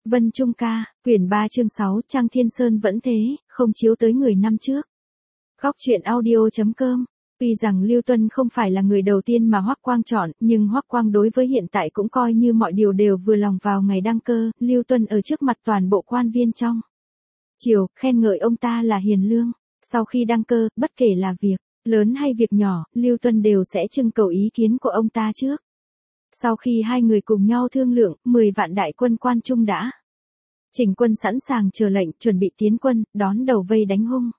Vân Trung Ca, quyển 3 chương 6, Trang Thiên Sơn vẫn thế, không chiếu tới người năm trước. Góc truyện audio.com. Tuy rằng Lưu Tuân không phải là người đầu tiên mà Hoắc Quang chọn, nhưng Hoắc Quang đối với hiện tại cũng coi như mọi điều đều vừa lòng vào ngày đăng cơ, Lưu Tuân ở trước mặt toàn bộ quan viên trong triều, khen ngợi ông ta là hiền lương. Sau khi đăng cơ, bất kể là việc lớn hay việc nhỏ, Lưu Tuân đều sẽ trưng cầu ý kiến của ông ta trước. Sau khi hai người cùng nhau thương lượng, 10 vạn đại quân quan trung đã chỉnh quân sẵn sàng chờ lệnh, chuẩn bị tiến quân, đón đầu vây đánh hung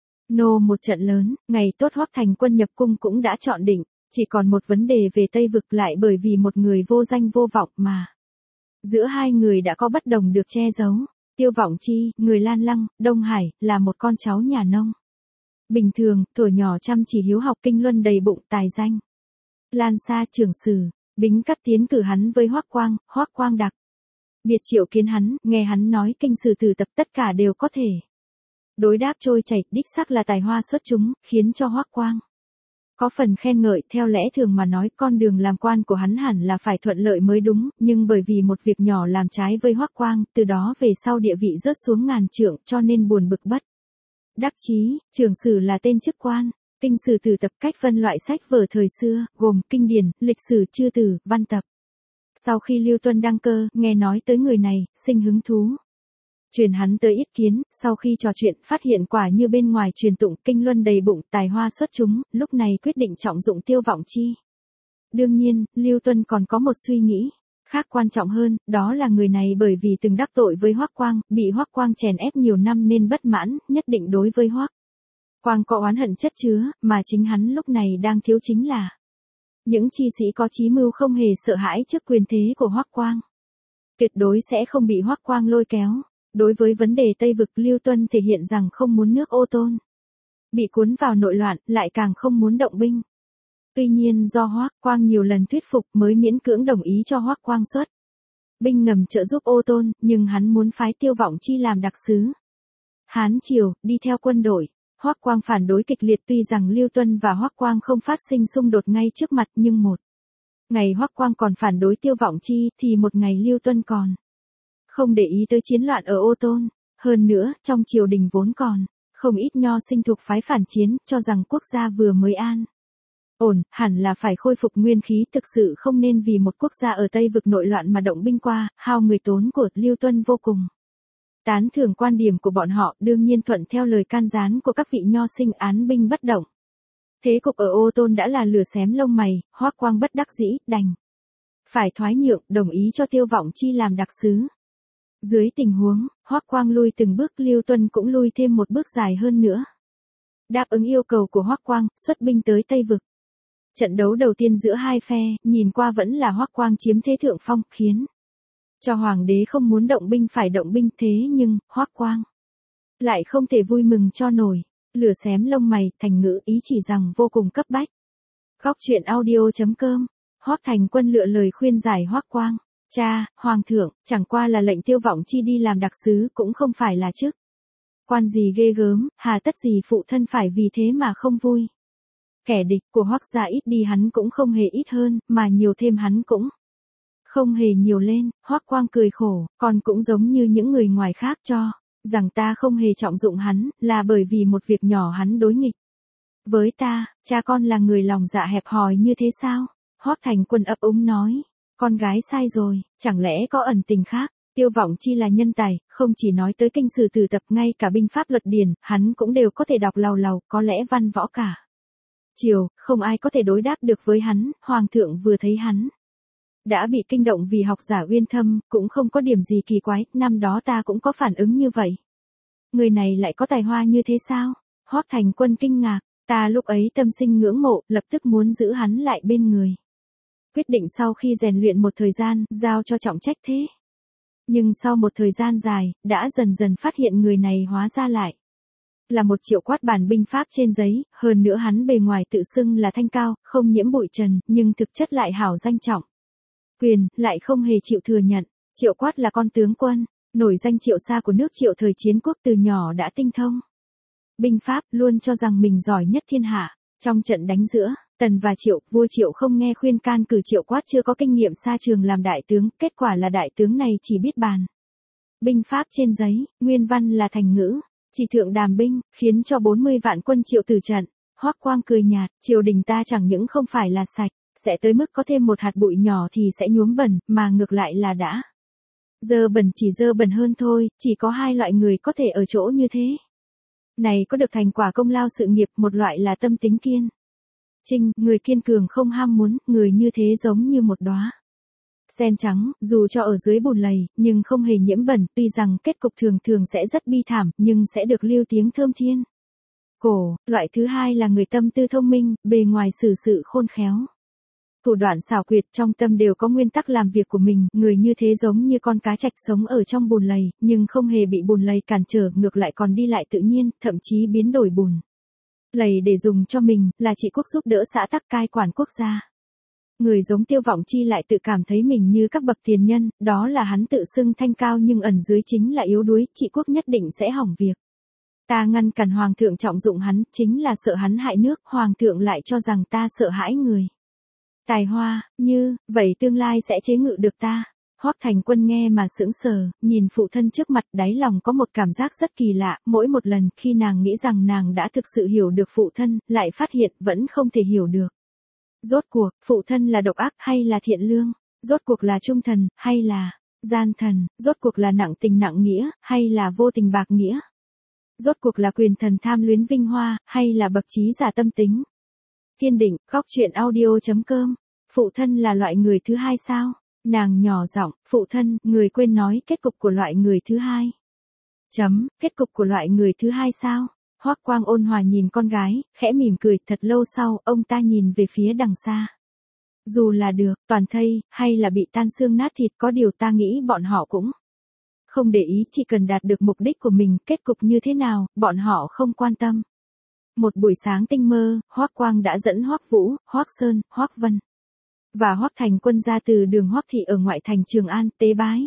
nô một trận lớn. Ngày tốt Hoắc Thành Quân nhập cung cũng đã chọn định, chỉ còn một vấn đề về Tây Vực, lại bởi vì một người vô danh vô vọng mà giữa hai người đã có bất đồng được che giấu. Tiêu Vọng Chi, người Lan Lăng, Đông Hải, là một con cháu nhà nông bình thường, thuở nhỏ chăm chỉ hiếu học, kinh luân đầy bụng, tài danh lan xa. Trưởng sử Bính Cắt tiến cử hắn với Hoắc Quang đặc biệt triệu kiến hắn, nghe hắn nói kinh sử tử tập tất cả đều có thể đối đáp trôi chảy, đích xác là tài hoa xuất chúng, khiến cho Hoắc Quang có phần khen ngợi. Theo lẽ thường mà nói, con đường làm quan của hắn hẳn là phải thuận lợi mới đúng, nhưng bởi vì một việc nhỏ làm trái với Hoắc Quang, từ đó về sau địa vị rớt xuống ngàn trượng, cho nên buồn bực bất đắc chí. Trưởng sử là tên chức quan. Kinh sử tử tập cách phân loại sách vở thời xưa, gồm kinh điển, lịch sử, chư tử, văn tập. Sau khi Lưu Tuân đăng cơ, nghe nói tới người này, sinh hứng thú. Truyền hắn tới ý kiến, sau khi trò chuyện, phát hiện quả như bên ngoài truyền tụng, kinh luân đầy bụng, tài hoa xuất chúng, lúc này quyết định trọng dụng Tiêu Vọng Chi. Đương nhiên, Lưu Tuân còn có một suy nghĩ khác quan trọng hơn, đó là người này bởi vì từng đắc tội với Hoắc Quang, bị Hoắc Quang chèn ép nhiều năm nên bất mãn, nhất định đối với Hoắc Quang có oán hận chất chứa, mà chính hắn lúc này đang thiếu chính là những chi sĩ có chí mưu không hề sợ hãi trước quyền thế của Hoắc Quang. Tuyệt đối sẽ không bị Hoắc Quang lôi kéo. Đối với vấn đề Tây Vực, Lưu Tuân thể hiện rằng không muốn nước Ô Tôn bị cuốn vào nội loạn, lại càng không muốn động binh. Tuy nhiên do Hoắc Quang nhiều lần thuyết phục mới miễn cưỡng đồng ý cho Hoắc Quang xuất binh ngầm trợ giúp Ô Tôn, nhưng hắn muốn phái Tiêu Vọng Chi làm đặc sứ Hán Triều, đi theo quân đội. Hoắc Quang phản đối kịch liệt. Tuy rằng Lưu Tuân và Hoắc Quang không phát sinh xung đột ngay trước mặt, nhưng một ngày Hoắc Quang còn phản đối Tiêu Vọng Chi, thì một ngày Lưu Tuân còn không để ý tới chiến loạn ở Ô Tôn. Hơn nữa, trong triều đình vốn còn không ít nho sinh thuộc phái phản chiến, cho rằng quốc gia vừa mới an ổn, hẳn là phải khôi phục nguyên khí, thực sự không nên vì một quốc gia ở Tây Vực nội loạn mà động binh qua, hao người tốn của. Lưu Tuân vô cùng tán thưởng quan điểm của bọn họ, đương nhiên thuận theo lời can gián của các vị nho sinh, án binh bất động. Thế cục ở Ô Tôn đã là lửa xém lông mày, Hoắc Quang bất đắc dĩ, đành phải thoái nhượng, đồng ý cho Tiêu Vọng Chi làm đặc sứ. Dưới tình huống, Hoắc Quang lui từng bước, Lưu Tuân cũng lui thêm một bước dài hơn nữa. Đáp ứng yêu cầu của Hoắc Quang, xuất binh tới Tây Vực. Trận đấu đầu tiên giữa hai phe, nhìn qua vẫn là Hoắc Quang chiếm thế thượng phong, khiến cho hoàng đế không muốn động binh phải động binh. Thế nhưng, Hoắc Quang lại không thể vui mừng cho nổi. Lửa xém lông mày, thành ngữ ý chỉ rằng vô cùng cấp bách. Góc truyện audio.com. Hoắc Thành Quân lựa lời khuyên giải Hoắc Quang. Cha, Hoàng thượng, chẳng qua là lệnh Tiêu Vọng Chi đi làm đặc sứ, cũng không phải là chức quan gì ghê gớm, hà tất gì phụ thân phải vì thế mà không vui. Kẻ địch của Hoắc gia ít đi hắn cũng không hề ít hơn, mà nhiều thêm hắn cũng không hề nhiều lên. Hoắc Quang cười khổ, còn cũng giống như những người ngoài khác cho rằng ta không hề trọng dụng hắn, là bởi vì một việc nhỏ hắn đối nghịch với ta. Cha con là người lòng dạ hẹp hòi như thế sao? Hoắc Thành Quân ấp úng nói. Con gái sai rồi, chẳng lẽ có ẩn tình khác? Tiêu Vọng Chi là nhân tài, không chỉ nói tới kinh sử tử tập, ngay cả binh pháp luật điển, hắn cũng đều có thể đọc làu làu, có lẽ văn võ cả triều, không ai có thể đối đáp được với hắn. Hoàng thượng vừa thấy hắn đã bị kinh động vì học giả uyên thâm, cũng không có điểm gì kỳ quái, năm đó ta cũng có phản ứng như vậy. Người này lại có tài hoa như thế sao? Hoắc Thành Quân kinh ngạc, ta lúc ấy tâm sinh ngưỡng mộ, lập tức muốn giữ hắn lại bên người. Quyết định sau khi rèn luyện một thời gian, giao cho trọng trách thế. Nhưng sau một thời gian dài, đã dần dần phát hiện người này hóa ra lại là một Triệu Quát bản binh pháp trên giấy, hơn nữa hắn bề ngoài tự xưng là thanh cao, không nhiễm bụi trần, nhưng thực chất lại hảo danh trọng quyền, lại không hề chịu thừa nhận. Triệu Quát là con tướng quân nổi danh Triệu Sa của nước Triệu thời chiến quốc, từ nhỏ đã tinh thông binh pháp, luôn cho rằng mình giỏi nhất thiên hạ. Trong trận đánh giữa Tần và Triệu, vua Triệu không nghe khuyên can cử Triệu Quát chưa có kinh nghiệm xa trường làm đại tướng, kết quả là đại tướng này chỉ biết bàn binh pháp trên giấy, nguyên văn là thành ngữ, chỉ thượng đàm binh, khiến cho 40 vạn quân Triệu tử trận. Hoắc Quang cười nhạt, triều đình ta chẳng những không phải là sạch, sẽ tới mức có thêm một hạt bụi nhỏ thì sẽ nhuốm bẩn, mà ngược lại là đã dơ bẩn, chỉ dơ bẩn hơn thôi, chỉ có hai loại người có thể ở chỗ như thế. Này có được thành quả công lao sự nghiệp, một loại là tâm tính kiên trinh, người kiên cường không ham muốn, người như thế giống như một đóa sen trắng, dù cho ở dưới bùn lầy, nhưng không hề nhiễm bẩn, tuy rằng kết cục thường thường sẽ rất bi thảm, nhưng sẽ được lưu tiếng thơm thiên cổ. Loại thứ hai là người tâm tư thông minh, bề ngoài xử sự khôn khéo, thủ đoạn xảo quyệt, trong tâm đều có nguyên tắc làm việc của mình, người như thế giống như con cá trạch sống ở trong bùn lầy, nhưng không hề bị bùn lầy cản trở, ngược lại còn đi lại tự nhiên, thậm chí biến đổi bùn lầy để dùng cho mình, là trị quốc giúp đỡ xã tắc, cai quản quốc gia. Người giống Tiêu Vọng Chi lại tự cảm thấy mình như các bậc tiền nhân, đó là hắn tự xưng thanh cao nhưng ẩn dưới chính là yếu đuối, trị quốc nhất định sẽ hỏng việc. Ta ngăn cản hoàng thượng trọng dụng hắn, chính là sợ hắn hại nước, hoàng thượng lại cho rằng ta sợ hãi người tài hoa, như vậy tương lai sẽ chế ngự được ta. Hoắc Thành Quân nghe mà sững sờ, nhìn phụ thân trước mặt, đáy lòng có một cảm giác rất kỳ lạ, mỗi một lần khi nàng nghĩ rằng nàng đã thực sự hiểu được phụ thân, lại phát hiện vẫn không thể hiểu được. Rốt cuộc, phụ thân là độc ác hay là thiện lương? Rốt cuộc là trung thần, hay là gian thần? Rốt cuộc là nặng tình nặng nghĩa, hay là vô tình bạc nghĩa? Rốt cuộc là quyền thần tham luyến vinh hoa, hay là bậc trí giả tâm tính kiên định? Góc truyện audio.com. Phụ thân là loại người thứ hai sao? Nàng nhỏ giọng, phụ thân, người quên nói kết cục của loại người thứ hai. Kết cục của loại người thứ hai sao? Hoắc Quang ôn hòa nhìn con gái, khẽ mỉm cười, thật lâu sau, ông ta nhìn về phía đằng xa. Dù là được, toàn thây, hay là bị tan xương nát thịt, có điều ta nghĩ bọn họ cũng không để ý, chỉ cần đạt được mục đích của mình, kết cục như thế nào, bọn họ không quan tâm. Một buổi sáng tinh mơ, Hoắc Quang đã dẫn Hoắc Vũ, Hoắc Sơn, Hoắc Vân và Hoắc Thành Quân ra từ đường Hoắc thị ở ngoại thành Trường An, tế bái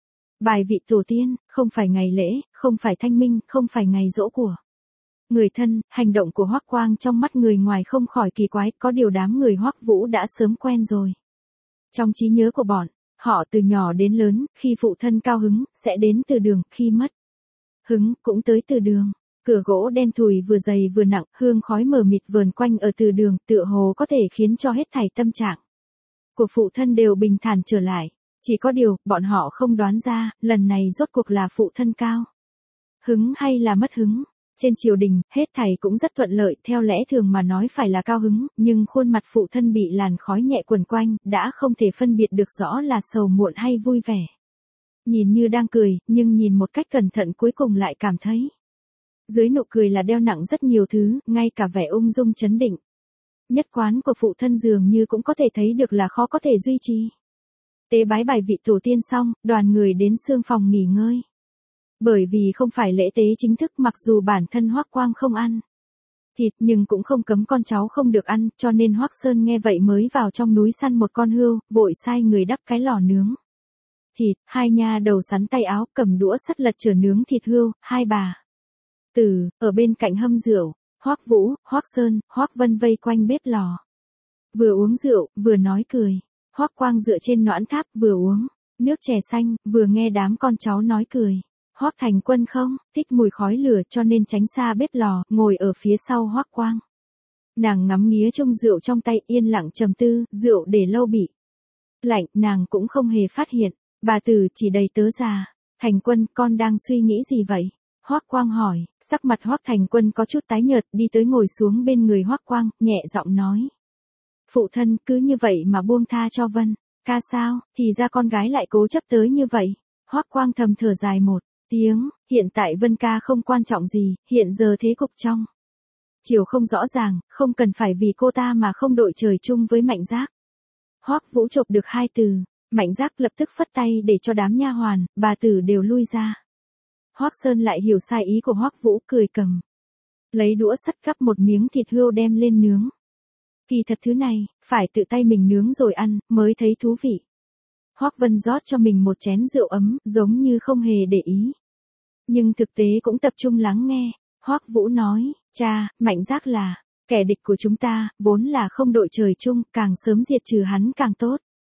bài vị tổ tiên, không phải ngày lễ, không phải thanh minh, không phải ngày giỗ của người thân. Hành động của Hoắc Quang trong mắt người ngoài không khỏi kỳ quái, có điều đám người Hoắc Vũ đã sớm quen rồi. Trong trí nhớ của bọn họ từ nhỏ đến lớn, khi phụ thân cao hứng, sẽ đến từ đường, khi mất hứng, cũng tới từ đường. Cửa gỗ đen thùi vừa dày vừa nặng, hương khói mờ mịt vờn quanh ở từ đường, tựa hồ có thể khiến cho hết thảy tâm trạng của phụ thân đều bình thản trở lại. Chỉ có điều, bọn họ không đoán ra, lần này rốt cuộc là phụ thân cao hứng hay là mất hứng. Trên triều đình, hết thảy cũng rất thuận lợi, theo lẽ thường mà nói phải là cao hứng, nhưng khuôn mặt phụ thân bị làn khói nhẹ quần quanh, đã không thể phân biệt được rõ là sầu muộn hay vui vẻ. Nhìn như đang cười, nhưng nhìn một cách cẩn thận cuối cùng lại cảm thấy dưới nụ cười là đeo nặng rất nhiều thứ, ngay cả vẻ ung dung trấn định nhất quán của phụ thân dường như cũng có thể thấy được là khó có thể duy trì. Tế bái bài vị tổ tiên xong, đoàn người đến xương phòng nghỉ ngơi. Bởi vì không phải lễ tế chính thức, mặc dù bản thân Hoắc Quang không ăn thịt nhưng cũng không cấm con cháu không được ăn, cho nên Hoắc Sơn nghe vậy mới vào trong núi săn một con hươu, vội sai người đắp cái lò nướng thịt. Hai nha đầu sắn tay áo, cầm đũa sắt lật chửa nướng thịt hươu. Hai bà tử ở bên cạnh hâm rượu. Hoắc Vũ, Hoắc Sơn, Hoắc Vân vây quanh bếp lò, vừa uống rượu, vừa nói cười. Hoắc Quang dựa trên noãn tháp, vừa uống nước chè xanh, vừa nghe đám con cháu nói cười. Hoắc Thành Quân không thích mùi khói lửa, cho nên tránh xa bếp lò, ngồi ở phía sau Hoắc Quang. Nàng ngắm nghía chung rượu trong tay, yên lặng trầm tư, rượu để lâu bị lạnh, nàng cũng không hề phát hiện. Bà tử chỉ đầy tớ già. Thành Quân, con đang suy nghĩ gì vậy? Hoắc Quang hỏi. Sắc mặt Hoắc Thành Quân có chút tái nhợt, đi tới ngồi xuống bên người Hoắc Quang, nhẹ giọng nói: Phụ thân, cứ như vậy mà buông tha cho Vân ca sao? Thì ra con gái lại cố chấp tới như vậy. Hoắc Quang thầm thở dài một tiếng, hiện tại Vân ca không quan trọng gì, hiện giờ thế cục trong chiều không rõ ràng, không cần phải vì cô ta mà không đội trời chung với Mạnh Giác. Hoắc Vũ chộp được hai từ, Mạnh Giác lập tức phất tay để cho đám nha hoàn, bà tử đều lui ra. Hoắc Sơn lại hiểu sai ý của Hoắc Vũ, cười cầm lấy đũa sắt gắp một miếng thịt hươu đem lên nướng. Kỳ thật thứ này, phải tự tay mình nướng rồi ăn, mới thấy thú vị. Hoắc Vân rót cho mình một chén rượu ấm, giống như không hề để ý. Nhưng thực tế cũng tập trung lắng nghe. Hoắc Vũ nói, cha, Mạnh Giác là kẻ địch của chúng ta, vốn là không đội trời chung, càng sớm diệt trừ hắn càng tốt.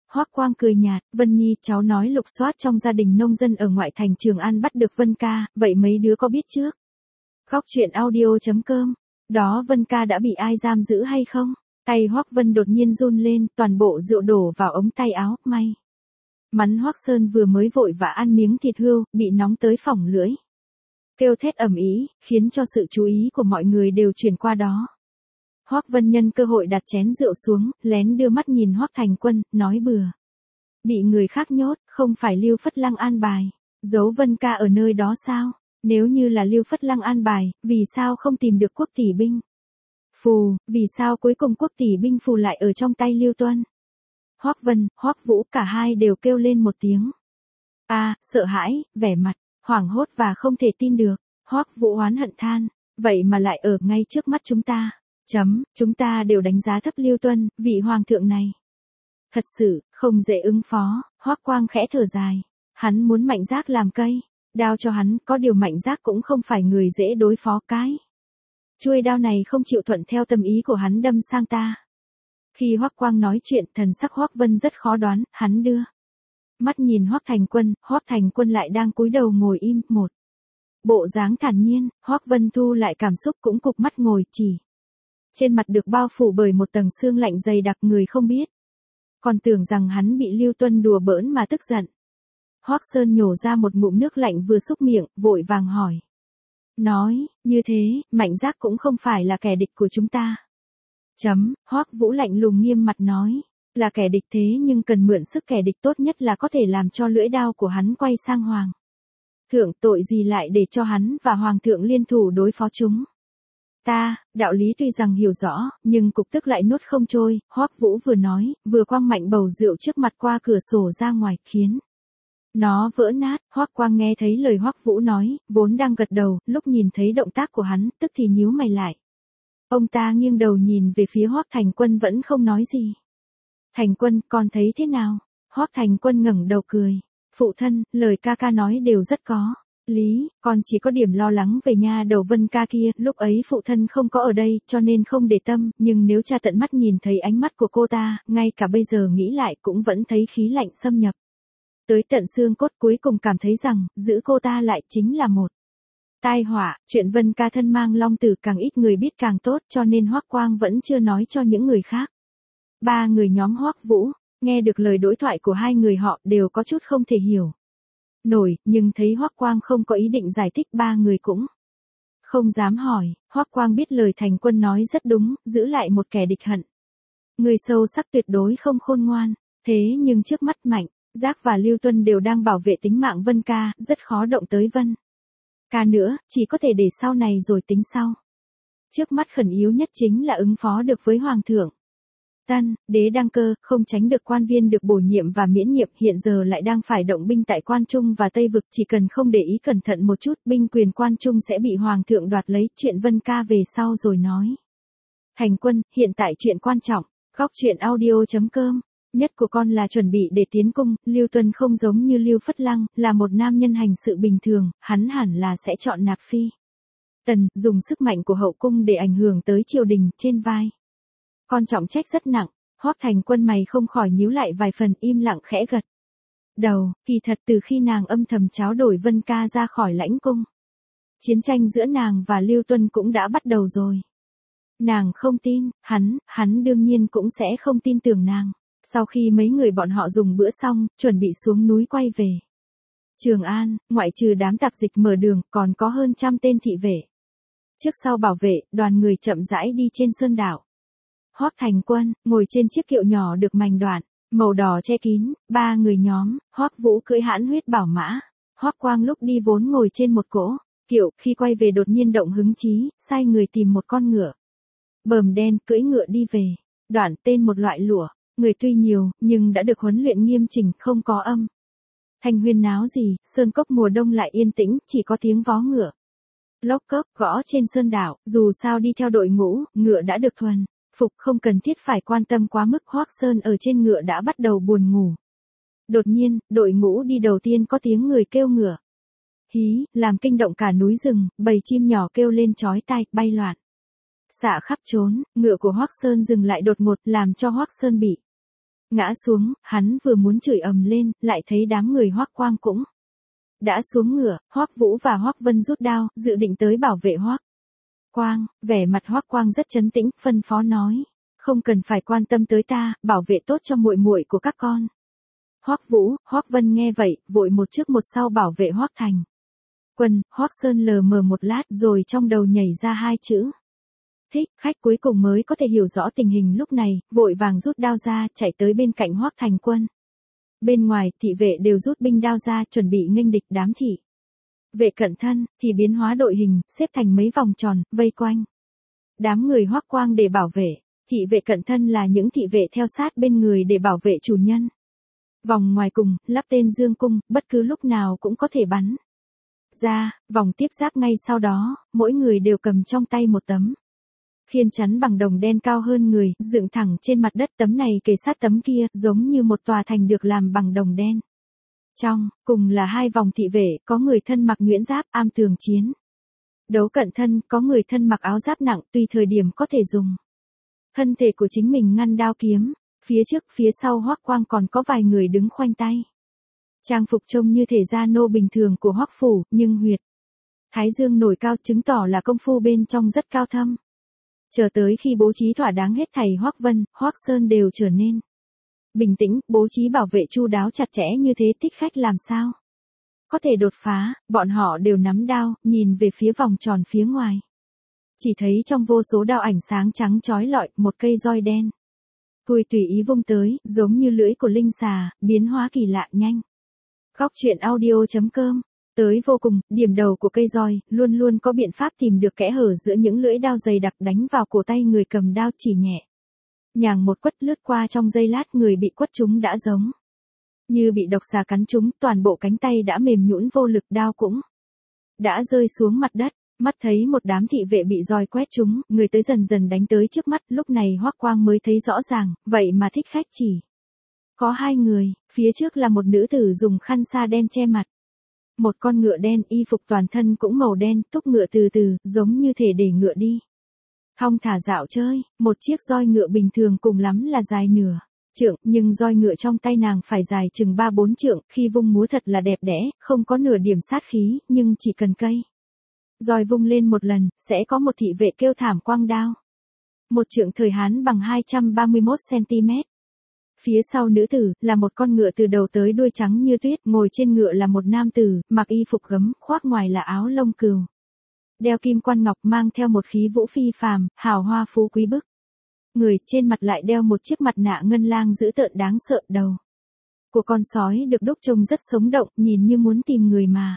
Hoắc Quang cười nhạt, Vân Nhi, cháu nói lục soát trong gia đình nông dân ở ngoại thành Trường An bắt được Vân ca, vậy mấy đứa có biết trước? Góc truyện audio.com. Đó Vân ca đã bị ai giam giữ hay không? Tay Hoắc Vân đột nhiên run lên, toàn bộ rượu đổ vào ống tay áo, may mắn Hoắc Sơn vừa mới vội vã ăn miếng thịt hươu, bị nóng tới phỏng lưỡi. Kêu thét ầm ĩ, khiến cho sự chú ý của mọi người đều chuyển qua đó. Hoắc Vân nhân cơ hội đặt chén rượu xuống, lén đưa mắt nhìn Hoắc Thành Quân, nói bừa. Bị người khác nhốt, không phải Lưu Phất Lăng an bài. Giấu Vân ca ở nơi đó sao? Nếu như là Lưu Phất Lăng an bài, vì sao không tìm được quốc tỷ binh? Phù, vì sao cuối cùng quốc tỷ binh phù lại ở trong tay Lưu Tuân? Hoắc Vân, Hoắc Vũ cả hai đều kêu lên một tiếng. Sợ hãi, vẻ mặt, hoảng hốt và không thể tin được. Hoắc Vũ oán hận than, vậy mà lại ở ngay trước mắt chúng ta. Chúng ta đều đánh giá thấp Lưu Tuân, vị hoàng thượng này. Thật sự, không dễ ứng phó, Hoắc Quang khẽ thở dài. Hắn muốn Mạnh Giác làm cây, đao cho hắn, có điều Mạnh Giác cũng không phải người dễ đối phó cái. Chuôi đao này không chịu thuận theo tâm ý của hắn đâm sang ta. Khi Hoắc Quang nói chuyện, thần sắc Hoắc Vân rất khó đoán, hắn đưa mắt nhìn Hoắc Thành Quân lại đang cúi đầu ngồi im, một bộ dáng thản nhiên. Hoắc Vân thu lại cảm xúc cũng cụp mắt ngồi chỉ. Trên mặt được bao phủ bởi một tầng sương lạnh dày đặc, người không biết. Còn tưởng rằng hắn bị Lưu Tuân đùa bỡn mà tức giận. Hoắc Sơn nhổ ra một ngụm nước lạnh vừa xúc miệng, vội vàng hỏi. Nói, như thế, Mạnh Giác cũng không phải là kẻ địch của chúng ta. Hoắc Vũ lạnh lùng nghiêm mặt nói. Là kẻ địch thế nhưng cần mượn sức kẻ địch, tốt nhất là có thể làm cho lưỡi đao của hắn quay sang hoàng thượng, tội gì lại để cho hắn và hoàng thượng liên thủ đối phó chúng. Đạo lý tuy rằng hiểu rõ, nhưng cục tức lại nuốt không trôi. Hoắc Vũ vừa nói, vừa quăng mạnh bầu rượu trước mặt qua cửa sổ ra ngoài, khiến nó vỡ nát. Hoắc Quang nghe thấy lời Hoắc Vũ nói, vốn đang gật đầu, lúc nhìn thấy động tác của hắn, tức thì nhíu mày lại. Ông ta nghiêng đầu nhìn về phía Hoắc Thành Quân vẫn không nói gì. Thành Quân, con thấy thế nào? Hoắc Thành Quân ngẩng đầu cười. Phụ thân, lời ca ca nói đều rất có lý, con chỉ có điểm lo lắng về nha đầu Vân ca kia, lúc ấy phụ thân không có ở đây, cho nên không để tâm, nhưng nếu cha tận mắt nhìn thấy ánh mắt của cô ta, ngay cả bây giờ nghĩ lại cũng vẫn thấy khí lạnh xâm nhập tới tận xương cốt, cuối cùng cảm thấy rằng, giữ cô ta lại chính là một tai họa. Chuyện Vân ca thân mang long tử càng ít người biết càng tốt, cho nên Hoắc Quang vẫn chưa nói cho những người khác. Ba người nhóm Hoắc Vũ, nghe được lời đối thoại của hai người họ đều có chút không thể hiểu nổi, nhưng thấy Hoắc Quang không có ý định giải thích, ba người cũng không dám hỏi. Hoắc Quang biết lời Thành Quân nói rất đúng, giữ lại một kẻ địch hận người sâu sắc tuyệt đối không khôn ngoan. Thế nhưng trước mắt Mạnh Giác và Lưu Tuân đều đang bảo vệ tính mạng Vân ca, rất khó động tới Vân ca nữa, chỉ có thể để sau này rồi tính sau. Trước mắt khẩn yếu nhất chính là ứng phó được với hoàng thượng. Tân đế đăng cơ, không tránh được quan viên được bổ nhiệm và miễn nhiệm, hiện giờ lại đang phải động binh tại Quan Trung và Tây Vực, chỉ cần không để ý cẩn thận một chút, binh quyền Quan Trung sẽ bị hoàng thượng đoạt lấy, chuyện Vân ca về sau rồi nói. Thành Quân, hiện tại chuyện quan trọng. Góc truyện audio.com. Nhất của con là chuẩn bị để tiến cung. Lưu Tuân không giống như Lưu Phất Lăng, là một nam nhân hành sự bình thường, hắn hẳn là sẽ chọn nạp phi tần, dùng sức mạnh của hậu cung để ảnh hưởng tới triều đình. Trên vai con trọng trách rất nặng. Hoắc Thành Quân mày không khỏi nhíu lại vài phần, im lặng khẽ gật đầu. Kỳ thật từ khi nàng âm thầm tráo đổi Vân ca ra khỏi lãnh cung, chiến tranh giữa nàng và Lưu Tuân cũng đã bắt đầu rồi. Nàng không tin, hắn đương nhiên cũng sẽ không tin tưởng nàng. Sau khi mấy người bọn họ dùng bữa xong, chuẩn bị xuống núi quay về Trường An, ngoại trừ đám tạp dịch mở đường, còn có hơn 100 tên thị vệ trước sau bảo vệ. Đoàn người chậm rãi đi trên sơn đảo. Hoắc Thành Quân ngồi trên chiếc kiệu nhỏ được mành đoạn màu đỏ che kín. Ba người nhóm Hoắc Vũ cưỡi hãn huyết bảo mã. Hoắc Quang lúc đi vốn ngồi trên một cỗ kiệu, khi quay về đột nhiên động hứng chí, sai người tìm một con ngựa bờm đen, cưỡi ngựa đi về. Đoạn tên một loại lụa, người tuy nhiều, nhưng đã được huấn luyện nghiêm chỉnh, không có âm thanh huyên náo gì. Sơn cốc mùa đông lại yên tĩnh, chỉ có tiếng vó ngựa lốc cốc gõ trên sơn đảo. Dù sao đi theo đội ngũ, ngựa đã được thuần phục, không cần thiết phải quan tâm quá mức. Hoắc Sơn ở trên ngựa đã bắt đầu buồn ngủ. Đột nhiên, đội ngũ đi đầu tiên có tiếng người kêu ngựa hí, làm kinh động cả núi rừng, bầy chim nhỏ kêu lên chói tai, bay loạn xạ khắp trốn. Ngựa của Hoắc Sơn dừng lại đột ngột, làm cho Hoắc Sơn bị Ngã xuống, hắn vừa muốn chửi ầm lên, lại thấy đám người Hoắc Quang cũng đã xuống ngựa. Hoắc Vũ và Hoắc Vân rút đao, dự định tới bảo vệ Hoắc Quang. Vẻ mặt Hoắc Quang rất trấn tĩnh, phân phó nói: "Không cần phải quan tâm tới ta, bảo vệ tốt cho muội muội của các con." Hoắc Vũ, Hoắc Vân nghe vậy, vội một trước một sau bảo vệ Hoắc Thành Quân. Hoắc Sơn lờ mờ một lát rồi trong đầu nhảy ra hai chữ: thích. Khách cuối cùng mới có thể hiểu rõ tình hình lúc này, vội vàng rút đao ra, chạy tới bên cạnh Hoắc Thành Quân. Bên ngoài, thị vệ đều rút binh đao ra, chuẩn bị nghênh địch. Đám thị vệ cận thân thì biến hóa đội hình, xếp thành mấy vòng tròn, vây quanh đám người Hoắc Quang để bảo vệ. Thị vệ cận thân là những thị vệ theo sát bên người để bảo vệ chủ nhân. Vòng ngoài cùng, lắp tên dương cung, bất cứ lúc nào cũng có thể bắn ra. Vòng tiếp giáp ngay sau đó, mỗi người đều cầm trong tay một tấm khiên chắn bằng đồng đen cao hơn người, dựng thẳng trên mặt đất. Tấm này kề sát tấm kia, giống như một tòa thành được làm bằng đồng đen. Trong cùng là hai vòng thị vệ, có người thân mặc nhuyễn giáp, am tường chiến đấu cận thân, có người thân mặc áo giáp nặng, tùy thời điểm có thể dùng thân thể của chính mình ngăn đao kiếm. Phía trước, phía sau Hoắc Quang còn có vài người đứng khoanh tay. Trang phục trông như thể gia nô bình thường của Hoắc phủ, nhưng huyệt thái dương nổi cao, chứng tỏ là công phu bên trong rất cao thâm. Chờ tới khi bố trí thỏa đáng hết thảy, Hoắc Vân, Hoắc Sơn đều trở nên bình tĩnh. Bố trí bảo vệ chu đáo chặt chẽ như thế, Thích Khách làm sao có thể đột phá. Bọn họ đều nắm đao, nhìn về phía vòng tròn phía ngoài. Chỉ thấy trong vô số đao ảnh sáng trắng chói lọi, một cây roi đen cùi tùy ý vung tới, giống như lưỡi của linh xà, biến hóa kỳ lạ nhanh. Góc truyện audio.com. Tới vô cùng, điểm đầu của cây roi, luôn luôn có biện pháp tìm được kẽ hở giữa những lưỡi đao dày đặc, đánh vào cổ tay người cầm đao, chỉ nhẹ nhàng một quất lướt qua, trong giây lát người bị quất trúng đã giống như bị độc xà cắn trúng, toàn bộ cánh tay đã mềm nhũn vô lực, đao cũng đã rơi xuống mặt đất. Mắt thấy một đám thị vệ bị roi quét trúng, người tới dần dần đánh tới trước mắt. Lúc này Hoắc Quang mới thấy rõ ràng, vậy mà Thích Khách chỉ có hai người. Phía trước là một nữ tử dùng khăn sa đen che mặt, một con ngựa đen, y phục toàn thân cũng màu đen, thúc ngựa từ từ, giống như thể để ngựa đi thong thả dạo chơi. Một chiếc roi ngựa bình thường cùng lắm là dài nửa trượng, nhưng roi ngựa trong tay nàng phải dài chừng 3-4 trượng, khi vung múa thật là đẹp đẽ, không có nửa điểm sát khí, nhưng chỉ cần cây roi vung lên một lần, sẽ có một thị vệ kêu thảm quăng đao. Một trượng thời Hán bằng 231 cm. Phía sau nữ tử, là một con ngựa từ đầu tới đuôi trắng như tuyết, ngồi trên ngựa là một nam tử, mặc y phục gấm, khoác ngoài là áo lông cừu. Đeo kim quan ngọc, mang theo một khí vũ phi phàm, hào hoa phú quý bức người, trên mặt lại đeo một chiếc mặt nạ ngân lang dữ tợn đáng sợ. Đầu của con sói được đúc trông rất sống động, nhìn như muốn tìm người mà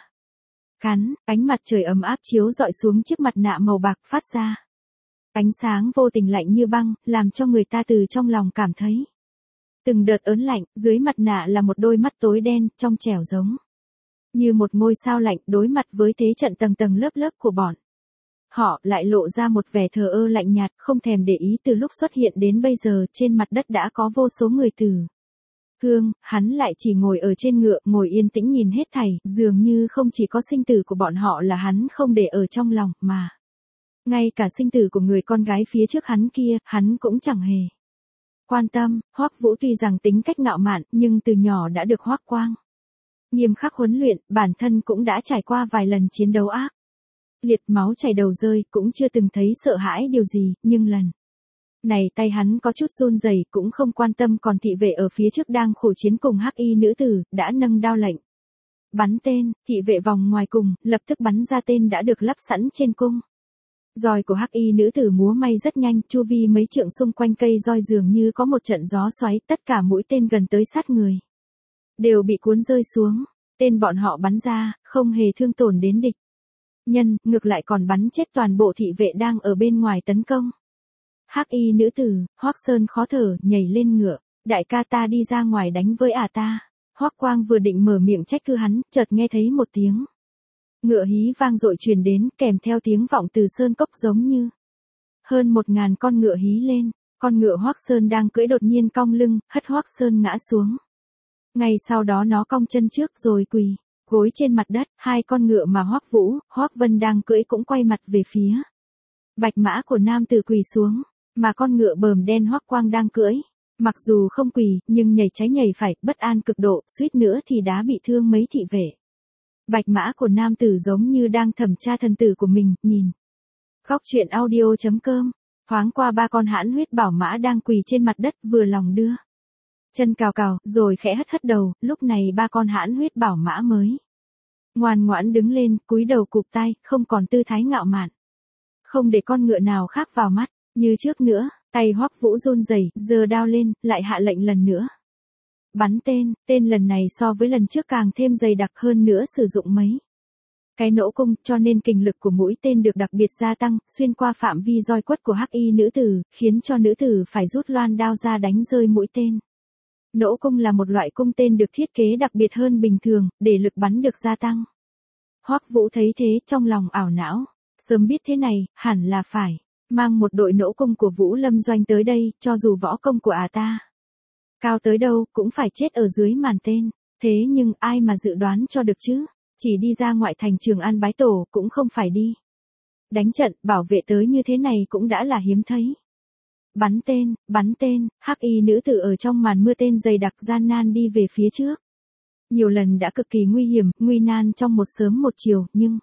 cắn. Ánh mặt trời ấm áp chiếu rọi xuống chiếc mặt nạ màu bạc, phát ra ánh sáng vô tình lạnh như băng, làm cho người ta từ trong lòng cảm thấy từng đợt ớn lạnh. Dưới mặt nạ là một đôi mắt tối đen, trong trẻo giống như một ngôi sao lạnh. Đối mặt với thế trận tầng tầng lớp lớp của bọn họ, lại lộ ra một vẻ thờ ơ lạnh nhạt, không thèm để ý. Từ lúc xuất hiện đến bây giờ, trên mặt đất đã có vô số người tử thương, hắn lại chỉ ngồi ở trên ngựa, ngồi yên tĩnh nhìn hết thảy, dường như không chỉ có sinh tử của bọn họ là hắn không để ở trong lòng, mà ngay cả sinh tử của người con gái phía trước hắn kia, hắn cũng chẳng hề quan tâm. Hoắc Vũ tuy rằng tính cách ngạo mạn, nhưng từ nhỏ đã được Hoắc Quang nghiêm khắc huấn luyện, bản thân cũng đã trải qua vài lần chiến đấu ác liệt, máu chảy đầu rơi, cũng chưa từng thấy sợ hãi điều gì, nhưng lần này tay hắn có chút run rẩy, cũng không quan tâm. Còn thị vệ ở phía trước đang khổ chiến cùng hắc y nữ tử, đã nâng đao lệnh bắn tên. Thị vệ vòng ngoài cùng, lập tức bắn ra tên đã được lắp sẵn trên cung. Roi của hắc y nữ tử múa may rất nhanh, chu vi mấy trượng xung quanh cây roi dường như có một trận gió xoáy, tất cả mũi tên gần tới sát người đều bị cuốn rơi xuống. Tên bọn họ bắn ra, không hề thương tổn đến địch nhân, ngược lại còn bắn chết toàn bộ thị vệ đang ở bên ngoài tấn công. Hắc y nữ tử, Hoắc Sơn khó thở, nhảy lên ngựa. Đại ca, ta đi ra ngoài đánh với ta. Hoắc Quang vừa định mở miệng trách cứ hắn, chợt nghe thấy một tiếng ngựa hí vang dội truyền đến, kèm theo tiếng vọng từ sơn cốc, giống như hơn 1000 con ngựa hí lên. Con ngựa Hoắc Sơn đang cưỡi đột nhiên cong lưng, hất Hoắc Sơn ngã xuống. Ngay sau đó nó cong chân trước rồi quỳ gối trên mặt đất. Hai con ngựa mà Hoắc Vũ, Hoắc Vân đang cưỡi cũng quay mặt về phía bạch mã của nam tử quỳ xuống, mà con ngựa bờm đen Hoắc Quang đang cưỡi, Mặc dù không quỳ, nhưng nhảy trái nhảy phải, bất an cực độ, suýt nữa thì đã bị thương mấy thị vệ. Bạch mã của nam tử giống như đang thẩm tra thần tử của mình, nhìn. Góc truyện audio.com. Thoáng qua ba con hãn huyết bảo mã đang quỳ trên mặt đất vừa lòng đưa chân cào cào, rồi khẽ hất hất đầu, lúc này ba con hãn huyết bảo mã mới ngoan ngoãn đứng lên, cúi đầu cụp tai, không còn tư thái ngạo mạn. Không để con ngựa nào khác vào mắt, như trước nữa, tay Hoắc Vũ run rẩy, giơ đao lên, lại hạ lệnh lần nữa. Bắn tên lần này so với lần trước càng thêm dày đặc hơn nữa sử dụng mấy cái nỗ cung, cho nên kình lực của mũi tên được đặc biệt gia tăng, xuyên qua phạm vi roi quất của hắc y nữ tử, khiến cho nữ tử phải rút loan đao ra đánh rơi mũi tên. Nỗ cung là một loại cung tên được thiết kế đặc biệt hơn bình thường, để lực bắn được gia tăng. Hoắc Vũ thấy thế trong lòng ảo não, sớm biết thế này, hẳn là phải mang một đội nỗ cung của Vũ Lâm Doanh tới đây, cho dù võ công của ta cao tới đâu, cũng phải chết ở dưới màn tên. Thế nhưng ai mà dự đoán cho được chứ, chỉ đi ra ngoại thành Trường An bái tổ, cũng không phải đi đánh trận, bảo vệ tới như thế này cũng đã là hiếm thấy. Bắn tên, hắc y nữ tử ở trong màn mưa tên dày đặc gian nan đi về phía trước. Nhiều lần đã cực kỳ nguy hiểm, nguy nan trong một sớm một chiều, nhưng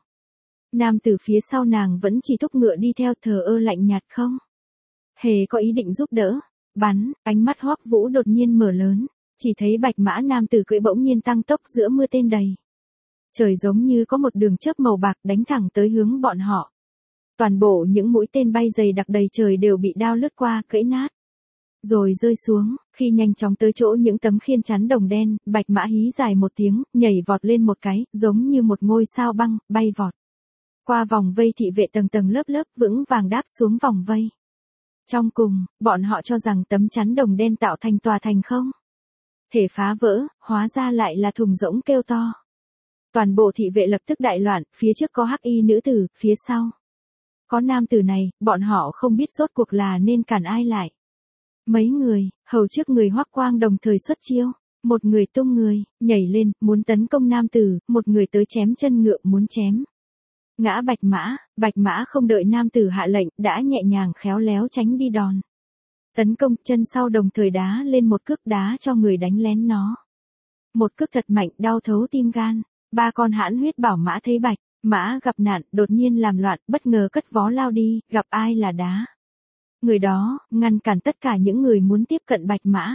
nam tử phía sau nàng vẫn chỉ thúc ngựa đi theo, thờ ơ lạnh nhạt, không hề có ý định giúp đỡ. Bắn, ánh mắt Hoắc Vũ đột nhiên mở lớn, chỉ thấy bạch mã nam tử cưỡi bỗng nhiên tăng tốc giữa mưa tên đầy trời, giống như có một đường chớp màu bạc đánh thẳng tới hướng bọn họ. Toàn bộ những mũi tên bay dày đặc đầy trời đều bị đao lướt qua, gãy nát, rồi rơi xuống. Khi nhanh chóng tới chỗ những tấm khiên chắn đồng đen, bạch mã hí dài một tiếng, nhảy vọt lên một cái, giống như một ngôi sao băng, bay vọt qua vòng vây thị vệ tầng tầng lớp lớp, vững vàng đáp xuống vòng vây. Trong cùng, bọn họ cho rằng tấm chắn đồng đen tạo thành tòa thành không thể phá vỡ, hóa ra lại là thùng rỗng kêu to. Toàn bộ thị vệ lập tức đại loạn, phía trước có hắc y nữ tử, phía sau có nam tử này, bọn họ không biết rốt cuộc là nên cản ai lại. Mấy người, hầu trước người Hoắc Quang đồng thời xuất chiêu, một người tung người, nhảy lên, muốn tấn công nam tử, một người tới chém chân ngựa muốn chém ngã bạch mã không đợi nam tử hạ lệnh, đã nhẹ nhàng khéo léo tránh đi đòn tấn công, chân sau đồng thời đá lên một cước đá cho người đánh lén nó. Một cước thật mạnh, đau thấu tim gan. Ba con hãn huyết bảo mã thấy bạch mã gặp nạn, đột nhiên làm loạn, bất ngờ cất vó lao đi, gặp ai là đá người đó, ngăn cản tất cả những người muốn tiếp cận bạch mã.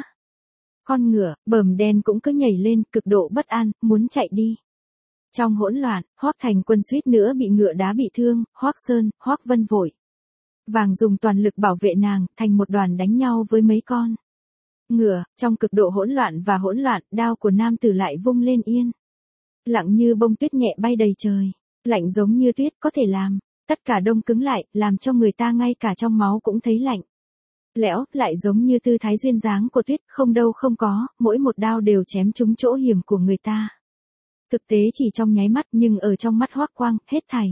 Con ngựa bờm đen cũng cứ nhảy lên, cực độ bất an, muốn chạy đi. Trong hỗn loạn, Hoắc Thành Quân suýt nữa bị ngựa đá bị thương, Hoắc Sơn, Hoắc Vân vội vàng dùng toàn lực bảo vệ nàng, thành một đoàn đánh nhau với mấy con ngựa. Trong cực độ hỗn loạn, đao của nam tử lại vung lên yên lặng như bông tuyết nhẹ bay đầy trời, lạnh giống như tuyết, có thể làm tất cả đông cứng lại, làm cho người ta ngay cả trong máu cũng thấy lạnh lẽo, lại giống như tư thái duyên dáng của tuyết, không đâu không có, mỗi một đao đều chém trúng chỗ hiểm của người ta. Thực tế chỉ trong nháy mắt, nhưng ở trong mắt Hoắc Quang, hết thảy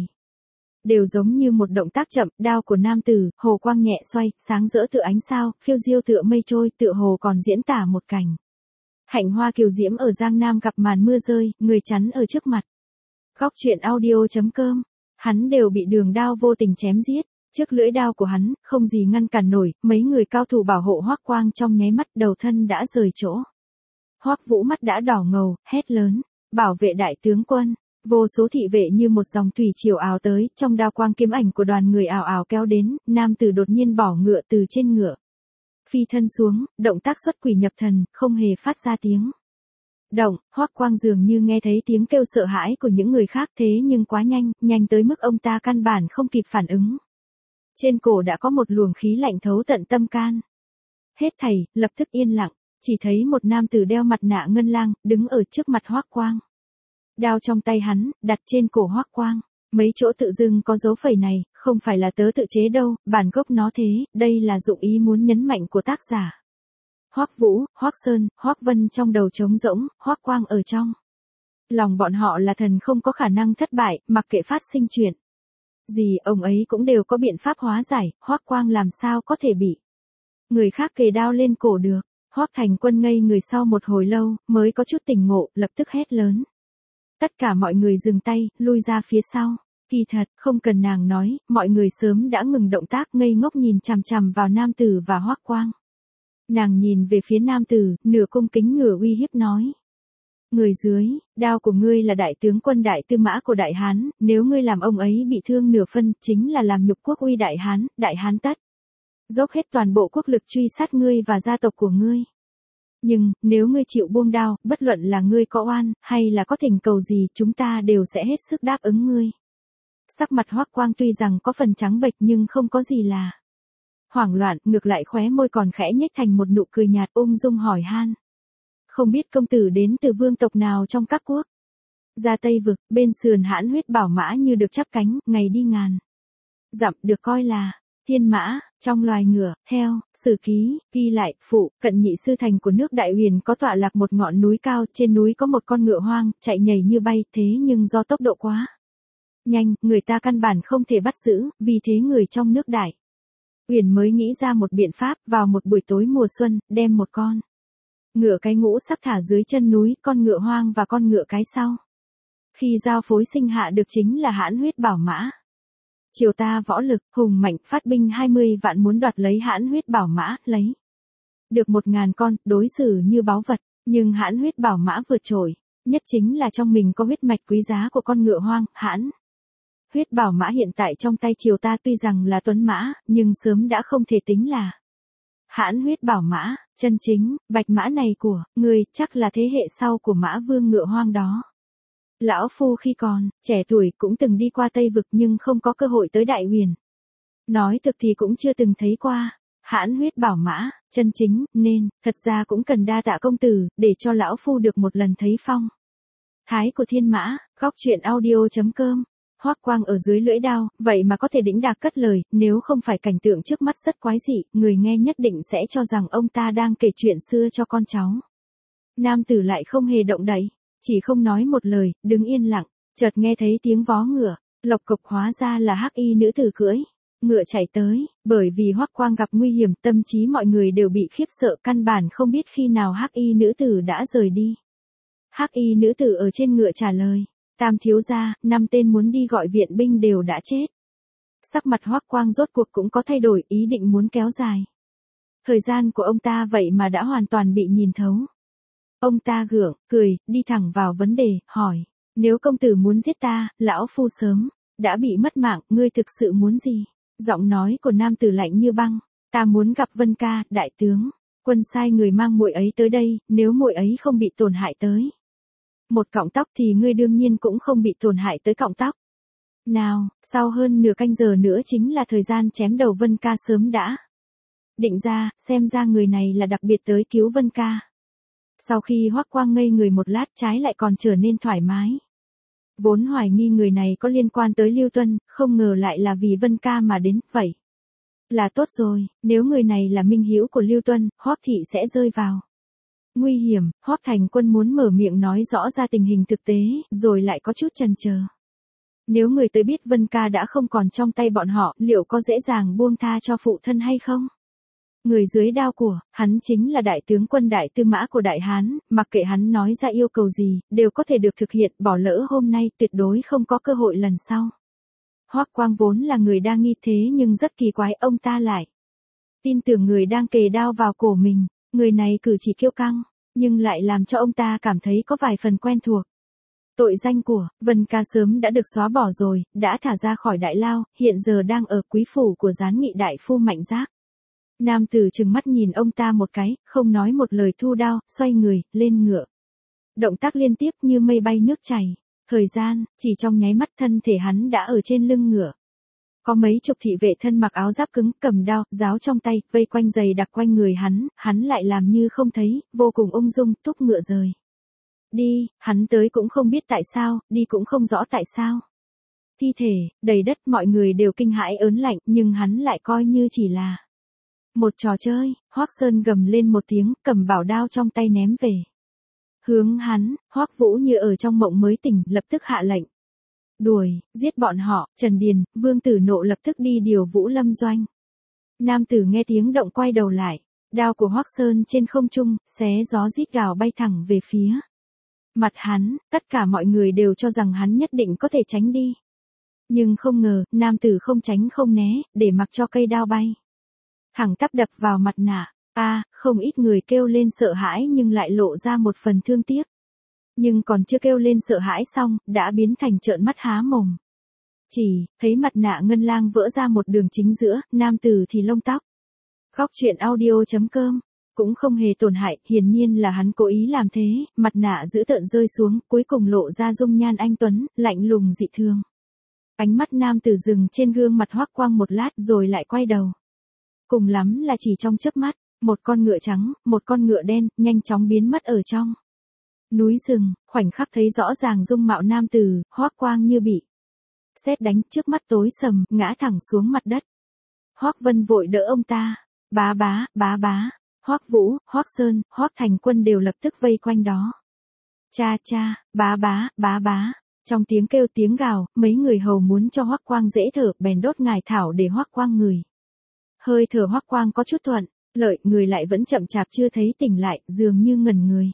đều giống như một động tác chậm. Đao của nam tử, hồ quang nhẹ xoay, sáng rỡ tựa ánh sao, phiêu diêu tựa mây trôi, tựa hồ còn diễn tả một cảnh hạnh hoa kiều diễm ở Giang Nam gặp màn mưa rơi, người chắn ở trước mặt. Góc truyện audio.com. Hắn đều bị đường đao vô tình chém giết. Trước lưỡi đao của hắn, không gì ngăn cản nổi, mấy người cao thủ bảo hộ Hoắc Quang trong nháy mắt, đầu thân đã rời chỗ. Hoắc Vũ mắt đã đỏ ngầu, hét lớn, bảo vệ đại tướng quân. Vô số thị vệ như một dòng thủy triều ào tới, trong đao quang kiếm ảnh của đoàn người ào ào kéo đến, nam tử đột nhiên bỏ ngựa từ trên ngựa phi thân xuống, động tác xuất quỷ nhập thần, không hề phát ra tiếng động. Hoắc Quang dường như nghe thấy tiếng kêu sợ hãi của những người khác, thế nhưng quá nhanh, nhanh tới mức ông ta căn bản không kịp phản ứng. Trên cổ đã có một luồng khí lạnh thấu tận tâm can. Hết thảy lập tức yên lặng, chỉ thấy một nam tử đeo mặt nạ ngân lang, đứng ở trước mặt Hoắc Quang. Đao trong tay hắn, đặt trên cổ Hoắc Quang. Mấy chỗ tự dưng có dấu phẩy này, không phải là tớ tự chế đâu, bản gốc nó thế, đây là dụng ý muốn nhấn mạnh của tác giả. Hoắc Vũ, Hoắc Sơn, Hoắc Vân trong đầu trống rỗng, Hoắc Quang ở trong lòng bọn họ là thần không có khả năng thất bại, mặc kệ phát sinh chuyện gì, ông ấy cũng đều có biện pháp hóa giải. Hoắc Quang làm sao có thể bị người khác kề đao lên cổ được. Hoắc Thành Quân ngây người sau một hồi lâu, mới có chút tỉnh ngộ, lập tức hét lớn. Tất cả mọi người dừng tay, lui ra phía sau. Kỳ thật, không cần nàng nói, mọi người sớm đã ngừng động tác, ngây ngốc nhìn chằm chằm vào nam tử và Hoắc Quang. Nàng nhìn về phía nam tử, nửa cung kính nửa uy hiếp nói. Người dưới, đao của ngươi là đại tướng quân đại tư mã của Đại Hán, nếu ngươi làm ông ấy bị thương nửa phân, chính là làm nhục quốc uy Đại Hán tất. Dốc hết toàn bộ quốc lực truy sát ngươi và gia tộc của ngươi. Nhưng, nếu ngươi chịu buông đao, bất luận là ngươi có oan, hay là có thỉnh cầu gì, chúng ta đều sẽ hết sức đáp ứng ngươi. Sắc mặt Hoắc Quang tuy rằng có phần trắng bệch nhưng không có gì là hoảng loạn, ngược lại khóe môi còn khẽ nhếch thành một nụ cười nhạt ung dung hỏi han. Không biết công tử đến từ vương tộc nào trong các quốc? Ra Tây Vực, bên sườn Hãn huyết bảo mã như được chắp cánh, ngày đi ngàn dặm được coi là thiên mã, trong loài ngựa, theo, sử ký, ghi lại, phụ, cận nhị sư thành của nước Đại Huyền có tọa lạc một ngọn núi cao, trên núi có một con ngựa hoang, chạy nhảy như bay, thế nhưng do tốc độ quá nhanh, người ta căn bản không thể bắt giữ, vì thế người trong nước Đại Huyền mới nghĩ ra một biện pháp, vào một buổi tối mùa xuân, đem một con ngựa cái ngũ sắc thả dưới chân núi, con ngựa hoang và con ngựa cái sau. Khi giao phối sinh hạ được chính là Hãn huyết bảo mã. Triều ta võ lực, hùng mạnh, phát binh 20 vạn muốn đoạt lấy Hãn huyết bảo mã, lấy được 1000 con, đối xử như báu vật, nhưng Hãn huyết bảo mã vượt trội, nhất chính là trong mình có huyết mạch quý giá của con ngựa hoang, Hãn huyết bảo mã hiện tại trong tay triều ta tuy rằng là tuấn mã, nhưng sớm đã không thể tính là Hãn huyết bảo mã, chân chính, bạch mã này của người chắc là thế hệ sau của mã vương ngựa hoang đó. Lão phu khi còn trẻ tuổi cũng từng đi qua Tây Vực nhưng không có cơ hội tới Đại Huyền. Nói thực thì cũng chưa từng thấy qua Hãn huyết bảo mã, chân chính, nên, thật ra cũng cần đa tạ công tử, để cho lão phu được một lần thấy phong thái của thiên mã. Góc truyện audio.com. Hoắc Quang ở dưới lưỡi đao, vậy mà có thể đĩnh đạc cất lời, nếu không phải cảnh tượng trước mắt rất quái dị, người nghe nhất định sẽ cho rằng ông ta đang kể chuyện xưa cho con cháu. Nam tử lại không hề động đậy, chỉ không nói một lời, đứng yên lặng, chợt nghe thấy tiếng vó ngựa, lộc cộc hóa ra là hắc y nữ tử cưỡi ngựa chạy tới, bởi vì Hoắc Quang gặp nguy hiểm, tâm trí mọi người đều bị khiếp sợ, căn bản không biết khi nào hắc y nữ tử đã rời đi. Hắc y nữ tử ở trên ngựa trả lời. Tam thiếu gia, 5 tên muốn đi gọi viện binh đều đã chết. Sắc mặt Hoắc Quang rốt cuộc cũng có thay đổi, ý định muốn kéo dài thời gian của ông ta, vậy mà đã hoàn toàn bị nhìn thấu. Ông ta gượng, cười, đi thẳng vào vấn đề, hỏi. Nếu công tử muốn giết ta, lão phu sớm đã bị mất mạng, ngươi thực sự muốn gì? Giọng nói của nam tử lạnh như băng. Ta muốn gặp Vân Ca, đại tướng. Quân sai người mang muội ấy tới đây, nếu muội ấy không bị tổn hại tới một cọng tóc thì ngươi đương nhiên cũng không bị tổn hại tới cọng tóc. Nào, sau hơn nửa canh giờ nữa chính là thời gian chém đầu Vân Ca sớm đã định ra, xem ra người này là đặc biệt tới cứu Vân Ca. Sau khi Hoắc Quang ngây người một lát, trái lại còn trở nên thoải mái. Vốn hoài nghi người này có liên quan tới Lưu Tuân, không ngờ lại là vì Vân Ca mà đến, vậy là tốt rồi, nếu người này là minh hữu của Lưu Tuân, Hoắc thị sẽ rơi vào nguy hiểm. Hoắc Thành Quân muốn mở miệng nói rõ ra tình hình thực tế, rồi lại có chút chần chờ. Nếu người tới biết Vân Ca đã không còn trong tay bọn họ, liệu có dễ dàng buông tha cho phụ thân hay không? Người dưới đao của hắn chính là đại tướng quân đại tư mã của Đại Hán, mặc kệ hắn nói ra yêu cầu gì, đều có thể được thực hiện, bỏ lỡ hôm nay tuyệt đối không có cơ hội lần sau. Hoắc Quang vốn là người đa nghi thế nhưng rất kỳ quái, ông ta lại tin tưởng người đang kề đao vào cổ mình. Người này cử chỉ kiêu căng, nhưng lại làm cho ông ta cảm thấy có vài phần quen thuộc. Tội danh của Vân Ca sớm đã được xóa bỏ rồi, đã thả ra khỏi đại lao, hiện giờ đang ở quý phủ của gián nghị đại phu Mạnh Giác. Nam tử trừng mắt nhìn ông ta một cái, không nói một lời thu đao, xoay người, lên ngựa. Động tác liên tiếp như mây bay nước chảy. Thời gian, chỉ trong nháy mắt thân thể hắn đã ở trên lưng ngựa. Có mấy chục thị vệ thân mặc áo giáp cứng, cầm đao, giáo trong tay, vây quanh giày đặc quanh người hắn lại làm như không thấy, vô cùng ung dung, thúc ngựa rời đi. Hắn tới cũng không biết tại sao, đi cũng không rõ tại sao. Thi thể đầy đất, mọi người đều kinh hãi ớn lạnh, nhưng hắn lại coi như chỉ là một trò chơi. Hoắc Sơn gầm lên một tiếng, cầm bảo đao trong tay ném về hướng hắn. Hoắc Vũ như ở trong mộng mới tỉnh, lập tức hạ lệnh đuổi giết bọn họ. Trần Điền, Vương Tử Nộ lập tức đi điều Vũ Lâm doanh. Nam tử nghe tiếng động quay đầu lại, đao của Hoắc Sơn trên không trung, xé gió rít gào bay thẳng về phía mặt hắn. Tất cả mọi người đều cho rằng hắn nhất định có thể tránh đi, nhưng không ngờ nam tử không tránh không né, để mặc cho cây đao bay thẳng tắp đập vào mặt nạ. Không ít người kêu lên sợ hãi nhưng lại lộ ra một phần thương tiếc. Nhưng còn chưa kêu lên sợ hãi xong, đã biến thành trợn mắt há mồm. Chỉ, thấy mặt nạ ngân lang vỡ ra một đường chính giữa, nam tử thì lông tóc. Góc truyện audio.com, cũng không hề tổn hại, hiển nhiên là hắn cố ý làm thế, mặt nạ dữ tợn rơi xuống, cuối cùng lộ ra dung nhan anh tuấn, lạnh lùng dị thường. Ánh mắt nam tử dừng trên gương mặt Hoắc Quang một lát rồi lại quay đầu. Cùng lắm là chỉ trong chớp mắt, một con ngựa trắng, một con ngựa đen, nhanh chóng biến mất ở trong núi rừng, khoảnh khắc thấy rõ ràng dung mạo nam tử, Hoắc Quang như bị sét đánh, trước mắt tối sầm, ngã thẳng xuống mặt đất. Hoắc Vân vội đỡ ông ta, bá, Hoắc Vũ, Hoắc Sơn, Hoắc Thành Quân đều lập tức vây quanh đó. Cha, bá. Trong tiếng kêu tiếng gào, mấy người hầu muốn cho Hoắc Quang dễ thở, bèn đốt ngải thảo để Hoắc Quang ngửi. Hơi thở Hoắc Quang có chút thuận lợi, người lại vẫn chậm chạp chưa thấy tỉnh lại, dường như ngẩn người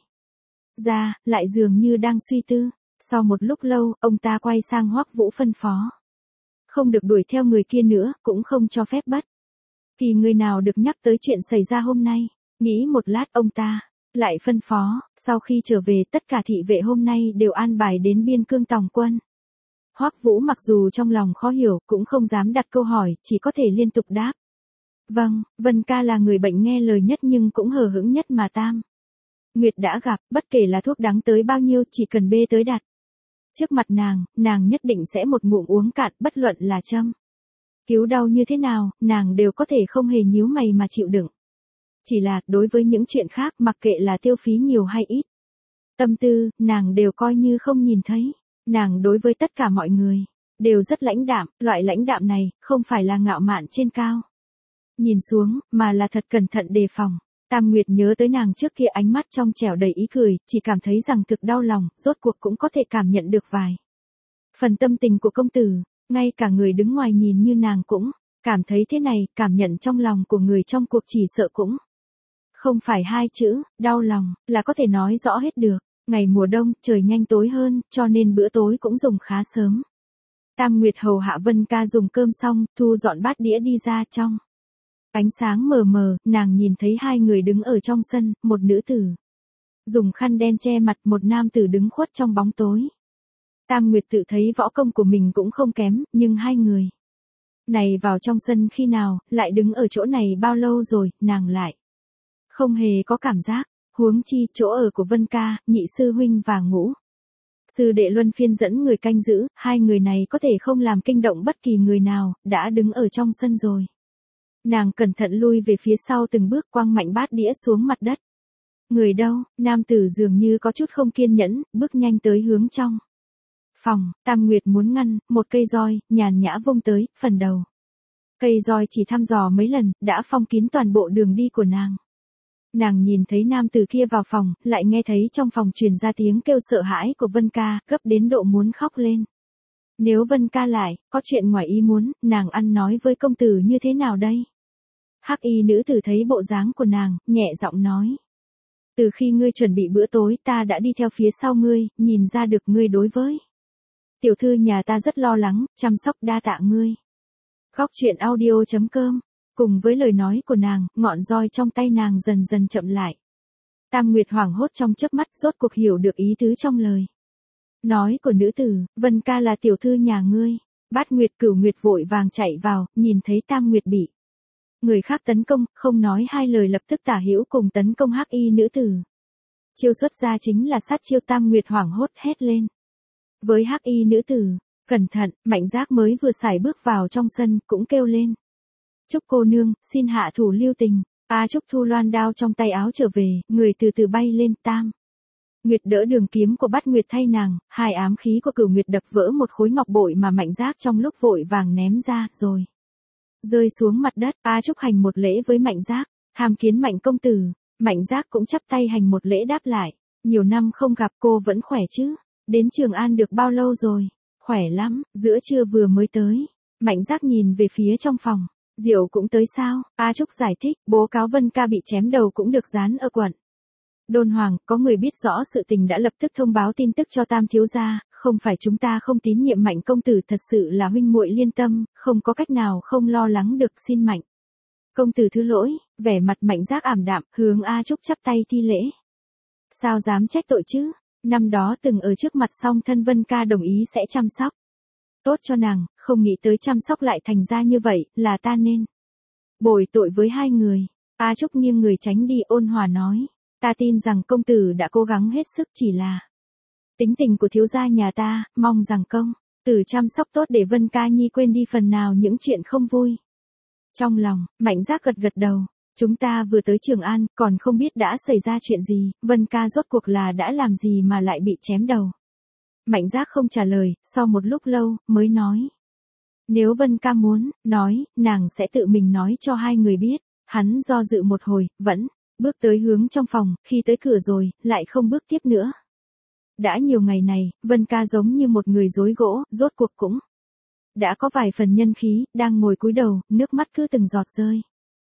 ra, lại dường như đang suy tư. Sau một lúc lâu, ông ta quay sang Hoắc Vũ phân phó. Không được đuổi theo người kia nữa, cũng không cho phép bất kỳ người nào được nhắc tới chuyện xảy ra hôm nay. Nghĩ một lát ông ta lại phân phó, sau khi trở về tất cả thị vệ hôm nay đều an bài đến biên cương tòng quân. Hoắc Vũ mặc dù trong lòng khó hiểu, cũng không dám đặt câu hỏi, chỉ có thể liên tục đáp. Vâng, Vân ca là người bệnh nghe lời nhất nhưng cũng hờ hững nhất mà Tam Nguyệt đã gặp, bất kể là thuốc đắng tới bao nhiêu, chỉ cần bê tới đặt trước mặt nàng nhất định sẽ một ngụm uống cạn, bất luận là châm cứu đau như thế nào, nàng đều có thể không hề nhíu mày mà chịu đựng. Chỉ là, đối với những chuyện khác, mặc kệ là tiêu phí nhiều hay ít, tâm tư, nàng đều coi như không nhìn thấy. Nàng đối với tất cả mọi người đều rất lãnh đạm, loại lãnh đạm này, không phải là ngạo mạn trên cao nhìn xuống, mà là thật cẩn thận đề phòng. Tam Nguyệt nhớ tới nàng trước kia ánh mắt trong trẻo đầy ý cười, chỉ cảm thấy rằng thực đau lòng, rốt cuộc cũng có thể cảm nhận được vài phần tâm tình của công tử, ngay cả người đứng ngoài nhìn như nàng cũng cảm thấy thế này, cảm nhận trong lòng của người trong cuộc chỉ sợ cũng không phải hai chữ, đau lòng, là có thể nói rõ hết được. Ngày mùa đông, trời nhanh tối hơn, cho nên bữa tối cũng dùng khá sớm. Tam Nguyệt hầu hạ Vân ca dùng cơm xong, thu dọn bát đĩa đi ra trong ánh sáng mờ mờ, nàng nhìn thấy hai người đứng ở trong sân, một nữ tử dùng khăn đen che mặt, một nam tử đứng khuất trong bóng tối. Tam Nguyệt tự thấy võ công của mình cũng không kém, nhưng hai người này vào trong sân khi nào, lại đứng ở chỗ này bao lâu rồi, nàng lại không hề có cảm giác. Huống chi, chỗ ở của Vân ca, nhị sư huynh và ngũ sư đệ luân phiên dẫn người canh giữ, hai người này có thể không làm kinh động bất kỳ người nào, đã đứng ở trong sân rồi. Nàng cẩn thận lui về phía sau từng bước, quăng mạnh bát đĩa xuống mặt đất. Người đâu? Nam tử dường như có chút không kiên nhẫn, bước nhanh tới hướng trong phòng. Tam Nguyệt muốn ngăn, một cây roi nhàn nhã vung tới, phần đầu cây roi chỉ thăm dò mấy lần, đã phong kín toàn bộ đường đi của nàng. Nàng nhìn thấy nam tử kia vào phòng, lại nghe thấy trong phòng truyền ra tiếng kêu sợ hãi của Vân ca, gấp đến độ muốn khóc lên. Nếu Vân ca lại có chuyện ngoài ý muốn, nàng ăn nói với công tử như thế nào đây? Hắc y nữ tử thấy bộ dáng của nàng, nhẹ giọng nói. Từ khi ngươi chuẩn bị bữa tối, ta đã đi theo phía sau ngươi, nhìn ra được ngươi đối với tiểu thư nhà ta rất lo lắng, chăm sóc đa tạ ngươi. Góc truyện audio.com. Cùng với lời nói của nàng, ngọn roi trong tay nàng dần dần chậm lại. Tam Nguyệt hoảng hốt trong chớp mắt, rốt cuộc hiểu được ý tứ trong lời nói của nữ tử. Vân ca là tiểu thư nhà ngươi. Bát Nguyệt Cửu Nguyệt vội vàng chạy vào, nhìn thấy Tam Nguyệt bị người khác tấn công, không nói hai lời lập tức tả hữu cùng tấn công hắc y nữ tử. Chiêu xuất ra chính là sát chiêu. Tam Nguyệt hoảng hốt hét lên với hắc y nữ tử. Cẩn thận. Mạnh Giác mới vừa sải bước vào trong sân, cũng kêu lên. Trúc cô nương, xin hạ thủ lưu tình. Trúc thu loan đao trong tay áo trở về, người từ từ bay lên. Tam Nguyệt đỡ đường kiếm của Bát Nguyệt thay nàng, hai ám khí của Cửu Nguyệt đập vỡ một khối ngọc bội mà Mạnh Giác trong lúc vội vàng ném ra, rồi rơi xuống mặt đất. Trúc hành một lễ với Mạnh Giác, hàm kiến Mạnh công tử. Mạnh Giác cũng chắp tay hành một lễ đáp lại. Nhiều năm không gặp, cô vẫn khỏe chứ? Đến Trường An được bao lâu rồi? Khỏe lắm, giữa trưa vừa mới tới. Mạnh Giác nhìn về phía trong phòng. Diệu cũng tới sao? Trúc giải thích, bố cáo Vân ca bị chém đầu cũng được dán ở quận Đôn Hoàng, có người biết rõ sự tình đã lập tức thông báo tin tức cho Tam thiếu gia, không phải chúng ta không tín nhiệm Mạnh công tử, thật sự là huynh muội liên tâm, không có cách nào không lo lắng được, xin Mạnh Công tử thứ lỗi, vẻ mặt Mạnh Giác ảm đạm, hướng A Trúc chắp tay thi lễ. Sao dám trách tội chứ, năm đó từng ở trước mặt song thân Vân ca đồng ý sẽ chăm sóc. Tốt cho nàng, không nghĩ tới chăm sóc lại thành ra như vậy, là ta nên bồi tội với hai người. A Trúc nghiêng người tránh đi ôn hòa nói. Ta tin rằng công tử đã cố gắng hết sức, chỉ là tính tình của thiếu gia nhà ta, mong rằng công tử chăm sóc tốt để Vân ca nhi quên đi phần nào những chuyện không vui. Trong lòng, Mạnh Giác gật gật đầu. Chúng ta vừa tới Trường An, còn không biết đã xảy ra chuyện gì, Vân ca rốt cuộc là đã làm gì mà lại bị chém đầu. Mạnh Giác không trả lời, sau một lúc lâu, mới nói. Nếu Vân ca muốn, nói, nàng sẽ tự mình nói cho hai người biết. Hắn do dự một hồi, vẫn bước tới hướng trong phòng, khi tới cửa rồi, lại không bước tiếp nữa. Đã nhiều ngày này, Vân ca giống như một người rối gỗ, rốt cuộc cũng đã có vài phần nhân khí, đang ngồi cúi đầu, nước mắt cứ từng giọt rơi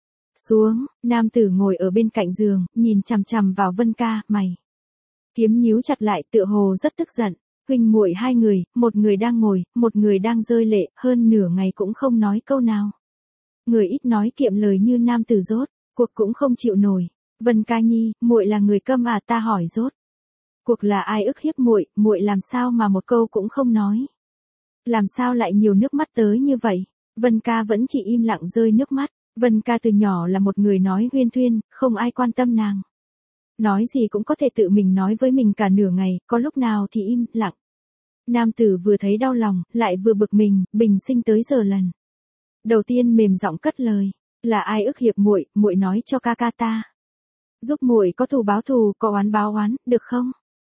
xuống. Nam tử ngồi ở bên cạnh giường, nhìn chằm chằm vào Vân ca, mày kiếm nhíu chặt lại, tựa hồ rất tức giận. Huynh muội hai người, một người đang ngồi, một người đang rơi lệ, hơn nửa ngày cũng không nói câu nào. Người ít nói kiệm lời như nam tử rốt cuộc cũng không chịu nổi. Vân ca nhi, muội là người câm à, ta hỏi rốt cuộc là ai ức hiếp muội, muội làm sao mà một câu cũng không nói? Làm sao lại nhiều nước mắt tới như vậy? Vân ca vẫn chỉ im lặng rơi nước mắt. Vân ca từ nhỏ là một người nói huyên thuyên, không ai quan tâm nàng. Nói gì cũng có thể tự mình nói với mình cả nửa ngày, có lúc nào thì im lặng. Nam tử vừa thấy đau lòng, lại vừa bực mình, bình sinh tới giờ lần đầu tiên mềm giọng cất lời, là ai ức hiếp muội, muội nói cho ca ca ta. Giúp muội có thù báo thù, có oán báo oán, được không?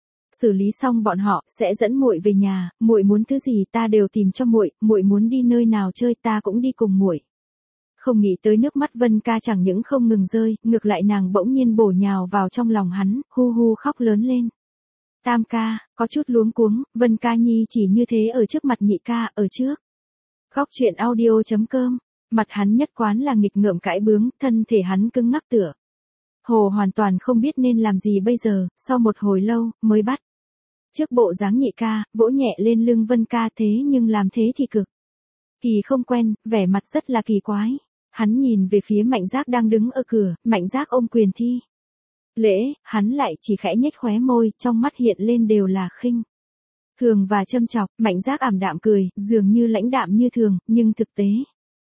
Xử lý xong bọn họ, sẽ dẫn muội về nhà, muội muốn thứ gì ta đều tìm cho muội, muội muốn đi nơi nào chơi ta cũng đi cùng muội. Không nghĩ tới nước mắt Vân ca chẳng những không ngừng rơi, ngược lại nàng bỗng nhiên bổ nhào vào trong lòng hắn, hu hu khóc lớn lên. Tam ca, có chút luống cuống, Vân ca nhi chỉ như thế ở trước mặt nhị ca, ở trước. Góc truyện audio.com, mặt hắn nhất quán là nghịch ngợm cãi bướng, thân thể hắn cứng ngắc tựa hồ hoàn toàn không biết nên làm gì bây giờ, sau một hồi lâu, mới bắt trước bộ dáng nhị ca, vỗ nhẹ lên lưng Vân ca, thế nhưng làm thế thì cực kỳ không quen, vẻ mặt rất là kỳ quái. Hắn nhìn về phía Mạnh Giác đang đứng ở cửa, Mạnh Giác ôm quyền thi lễ, hắn lại chỉ khẽ nhếch khóe môi, trong mắt hiện lên đều là khinh thường và châm chọc. Mạnh Giác ảm đạm cười, dường như lãnh đạm như thường, nhưng thực tế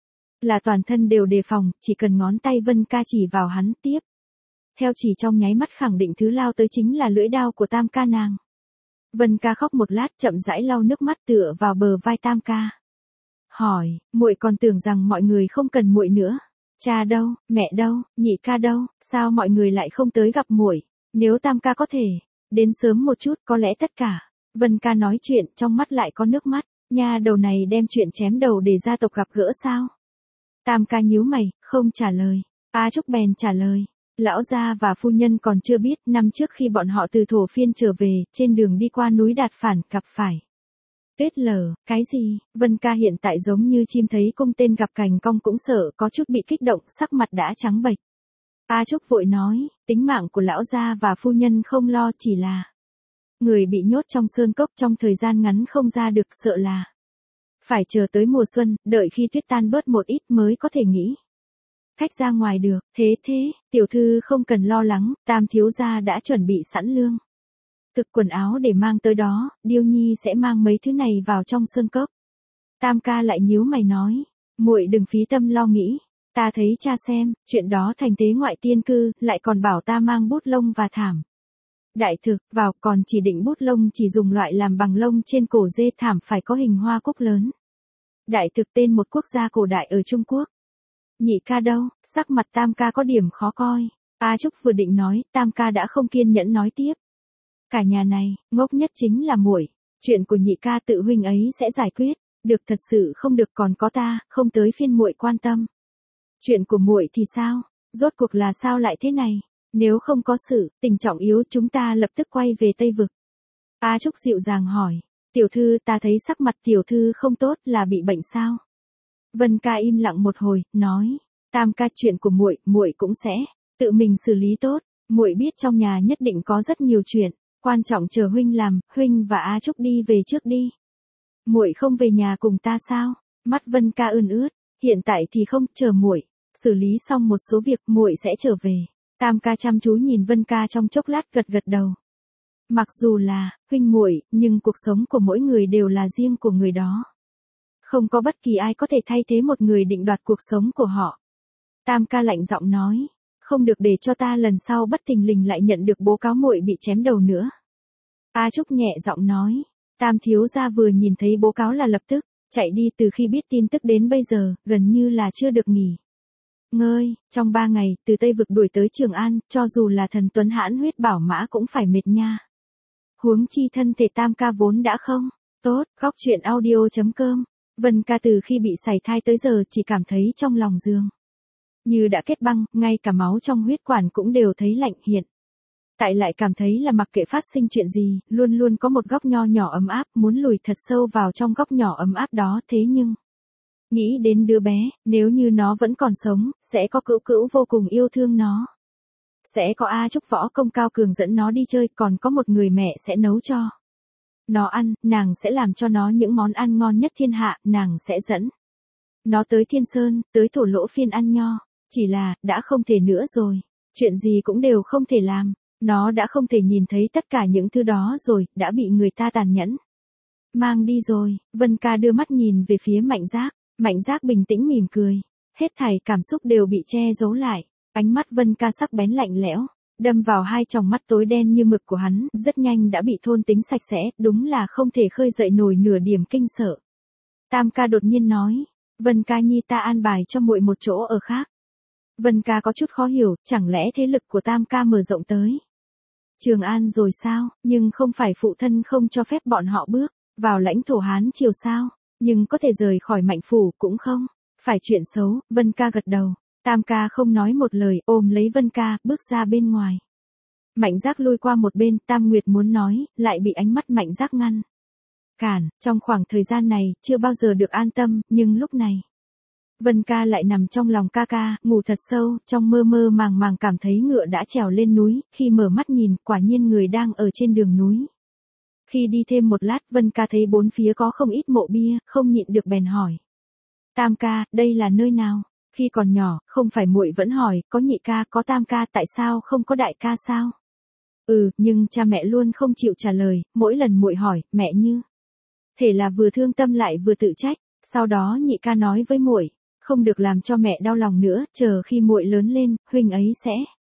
là toàn thân đều đề phòng, chỉ cần ngón tay Vân ca chỉ vào hắn tiếp theo chỉ trong nháy mắt khẳng định thứ lao tới chính là lưỡi đao của Tam ca nàng. Vân ca khóc một lát, chậm rãi lau nước mắt tựa vào bờ vai Tam ca. Hỏi, muội còn tưởng rằng mọi người không cần muội nữa. Cha đâu, mẹ đâu, nhị ca đâu, sao mọi người lại không tới gặp muội? Nếu Tam ca có thể đến sớm một chút, có lẽ tất cả. Vân ca nói chuyện, trong mắt lại có nước mắt. Nha đầu này đem chuyện chém đầu để gia tộc gặp gỡ sao? Tam ca nhíu mày, không trả lời. A Trúc bèn trả lời. Lão gia và phu nhân còn chưa biết, năm trước khi bọn họ từ Thổ Phiên trở về, trên đường đi qua núi Đạt Phản, gặp phải tuyết lở. Cái gì? Vân ca hiện tại giống như chim thấy cung tên gặp cành cong cũng sợ, có chút bị kích động, sắc mặt đã trắng bệch. A Trúc vội nói, tính mạng của lão gia và phu nhân không lo, chỉ là người bị nhốt trong sơn cốc trong thời gian ngắn không ra được, sợ là phải chờ tới mùa xuân, đợi khi tuyết tan bớt một ít mới có thể nghĩ cách ra ngoài được. Thế, tiểu thư không cần lo lắng, Tam thiếu gia đã chuẩn bị sẵn lương thực quần áo để mang tới đó, Điêu Nhi sẽ mang mấy thứ này vào trong sơn cốc. Tam ca lại nhíu mày nói, muội đừng phí tâm lo nghĩ, ta thấy cha xem, chuyện đó thành tế ngoại tiên cư, lại còn bảo ta mang bút lông và thảm đại thực vào, còn chỉ định bút lông chỉ dùng loại làm bằng lông trên cổ dê, thảm phải có hình hoa cúc lớn. Đại thực tên một quốc gia cổ đại ở Trung Quốc. Nhị ca đâu? Sắc mặt Tam ca có điểm khó coi. A Trúc vừa định nói, Tam ca đã không kiên nhẫn nói tiếp. Cả nhà này, ngốc nhất chính là muội. Chuyện của nhị ca tự huynh ấy sẽ giải quyết, được thật sự không được còn có ta, không tới phiên muội quan tâm. Chuyện của muội thì sao? Rốt cuộc là sao lại thế này? Nếu không có sự tình trọng yếu, chúng ta lập tức quay về Tây Vực. A Trúc dịu dàng hỏi, tiểu thư, ta thấy sắc mặt tiểu thư không tốt, là bị bệnh sao? Vân ca im lặng một hồi, nói, Tam ca, chuyện của muội cũng sẽ tự mình xử lý tốt. Muội biết trong nhà nhất định có rất nhiều chuyện quan trọng chờ huynh làm, huynh và A Trúc đi về trước đi. Muội không về nhà cùng ta sao? Mắt Vân ca ươn ướt, hiện tại thì không, chờ muội xử lý xong một số việc muội sẽ trở về. Tam ca chăm chú nhìn Vân ca trong chốc lát gật gật đầu. Mặc dù là huynh muội, nhưng cuộc sống của mỗi người đều là riêng của người đó. Không có bất kỳ ai có thể thay thế một người định đoạt cuộc sống của họ. Tam ca lạnh giọng nói, không được để cho ta lần sau bất thình lình lại nhận được bố cáo muội bị chém đầu nữa. A Trúc nhẹ giọng nói, Tam thiếu gia vừa nhìn thấy bố cáo là lập tức chạy đi, từ khi biết tin tức đến bây giờ, gần như là chưa được nghỉ ngơi, trong 3 ngày, từ Tây Vực đuổi tới Trường An, cho dù là thần tuấn hãn huyết bảo mã cũng phải mệt nha. Huống chi thân thể Tam ca vốn đã không tốt. Góc truyện audio.com. Vân ca từ khi bị sảy thai tới giờ chỉ cảm thấy trong lòng giường như đã kết băng, ngay cả máu trong huyết quản cũng đều thấy lạnh hiện. Tại lại cảm thấy là mặc kệ phát sinh chuyện gì, luôn luôn có một góc nho nhỏ ấm áp, muốn lùi thật sâu vào trong góc nhỏ ấm áp đó. Thế nhưng, nghĩ đến đứa bé, nếu như nó vẫn còn sống, sẽ có cữu cữu vô cùng yêu thương nó. Sẽ có A Trúc võ công cao cường dẫn nó đi chơi, còn có một người mẹ sẽ nấu cho nó ăn, nàng sẽ làm cho nó những món ăn ngon nhất thiên hạ, nàng sẽ dẫn nó tới Thiên Sơn, tới Thổ Lỗ Phiên ăn nho. Chỉ là, đã không thể nữa rồi. Chuyện gì cũng đều không thể làm. Nó đã không thể nhìn thấy tất cả những thứ đó rồi, đã bị người ta tàn nhẫn mang đi rồi. Vân ca đưa mắt nhìn về phía Mạnh Giác. Mạnh Giác bình tĩnh mỉm cười. Hết thảy cảm xúc đều bị che giấu lại. Ánh mắt Vân ca sắc bén lạnh lẽo, đâm vào hai tròng mắt tối đen như mực của hắn, rất nhanh đã bị thôn tính sạch sẽ, đúng là không thể khơi dậy nổi nửa điểm kinh sợ. Tam ca đột nhiên nói, Vân ca nhi, ta an bài cho muội một chỗ ở khác. Vân ca có chút khó hiểu, chẳng lẽ thế lực của Tam ca mở rộng tới Trường An rồi sao? Nhưng không phải phụ thân không cho phép bọn họ bước vào lãnh thổ Hán Triều sao? Nhưng có thể rời khỏi Mạnh phủ cũng không phải chuyện xấu. Vân ca gật đầu. Tam ca không nói một lời, ôm lấy Vân ca, bước ra bên ngoài. Mạnh Giác lui qua một bên, Tam Nguyệt muốn nói, lại bị ánh mắt Mạnh Giác ngăn cản. Trong khoảng thời gian này, chưa bao giờ được an tâm, nhưng lúc này, Vân ca lại nằm trong lòng ca ca, ngủ thật sâu, trong mơ mơ màng màng cảm thấy ngựa đã trèo lên núi, khi mở mắt nhìn, quả nhiên người đang ở trên đường núi. Khi đi thêm một lát, Vân ca thấy bốn phía có không ít mộ bia, không nhịn được bèn hỏi. Tam ca, đây là nơi nào? Khi còn nhỏ, không phải muội vẫn hỏi, có nhị ca, có tam ca, tại sao không có đại ca sao? Nhưng cha mẹ luôn không chịu trả lời, mỗi lần muội hỏi, mẹ như thể là vừa thương tâm lại vừa tự trách. Sau đó nhị ca nói với muội, không được làm cho mẹ đau lòng nữa, chờ khi muội lớn lên, huynh ấy sẽ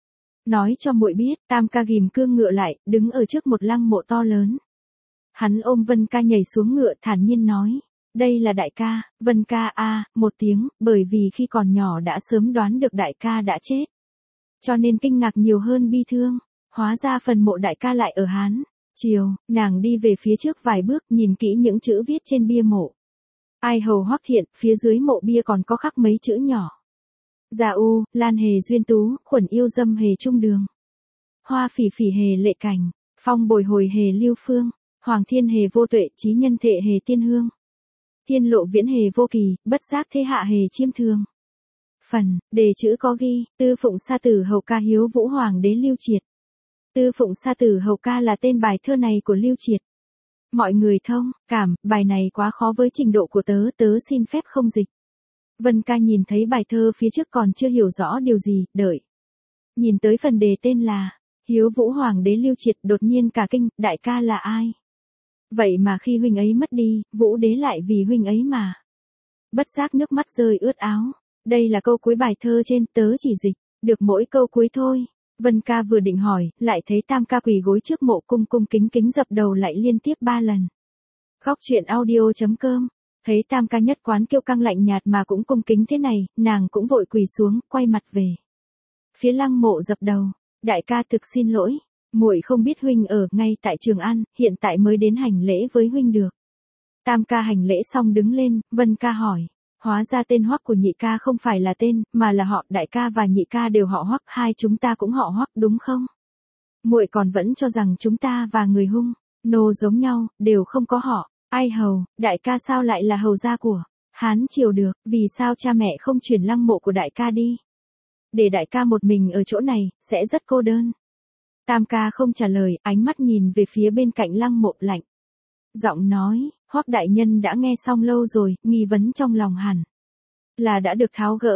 nói cho muội biết. Tam ca ghim cương ngựa lại, đứng ở trước một lăng mộ to lớn. Hắn ôm Vân ca nhảy xuống ngựa, thản nhiên nói, đây là đại ca. Vân ca một tiếng, bởi vì khi còn nhỏ đã sớm đoán được đại ca đã chết, cho nên kinh ngạc nhiều hơn bi thương. Hóa ra phần mộ đại ca lại ở Hán Triều. Nàng đi về phía trước vài bước, nhìn kỹ những chữ viết trên bia mộ. Ai hầu Hoắc Thiện, phía dưới mộ bia còn có khắc mấy chữ nhỏ. Già U, Lan hề duyên tú, Khuẩn yêu dâm hề trung đường. Hoa phỉ phỉ hề lệ cảnh, Phong bồi hồi hề lưu phương, Hoàng thiên hề vô tuệ, Chí nhân thệ hề tiên hương. Thiên lộ viễn hề vô kỳ, bất giác thế hạ hề chiêm thương. Phần, đề chữ có ghi, Tư Phụng Sa Tử Hầu ca hiếu vũ hoàng đế Lưu Triệt. Tư Phụng Sa Tử Hầu ca là tên bài thơ này của Lưu Triệt. Mọi người thông cảm, bài này quá khó với trình độ của tớ xin phép không dịch. Vân ca nhìn thấy bài thơ phía trước còn chưa hiểu rõ điều gì, đợi nhìn tới phần đề tên là Hiếu Vũ Hoàng đế Lưu Triệt, đột nhiên cả kinh, đại ca là ai? Vậy mà khi huynh ấy mất đi, Vũ đế lại vì huynh ấy mà bất giác nước mắt rơi ướt áo. Đây là câu cuối bài thơ trên, tớ chỉ dịch được mỗi câu cuối thôi. Vân ca vừa định hỏi, lại thấy Tam ca quỳ gối trước mộ, cung cung kính kính dập đầu lại liên tiếp 3 lần. Góc truyện audio.com. Thấy Tam ca nhất quán kiêu căng lạnh nhạt mà cũng cung kính thế này, nàng cũng vội quỳ xuống, quay mặt về phía lăng mộ dập đầu. Đại ca thực xin lỗi, muội không biết huynh ở ngay tại Trường An, hiện tại mới đến hành lễ với huynh được. Tam ca hành lễ xong đứng lên, Vân ca hỏi, hóa ra tên Hoắc của nhị ca không phải là tên, mà là họ. Đại ca và nhị ca đều họ Hoắc, hai chúng ta cũng họ Hoắc đúng không? Muội còn vẫn cho rằng chúng ta và người Hung nô giống nhau, đều không có họ. Ai hầu, đại ca sao lại là hầu gia của Hán Triều được? Vì sao cha mẹ không chuyển lăng mộ của đại ca đi? Để đại ca một mình ở chỗ này, sẽ rất cô đơn. Tam ca không trả lời, ánh mắt nhìn về phía bên cạnh lăng mộ, lạnh giọng nói, Hoắc đại nhân đã nghe xong lâu rồi, nghi vấn trong lòng hẳn là đã được tháo gỡ.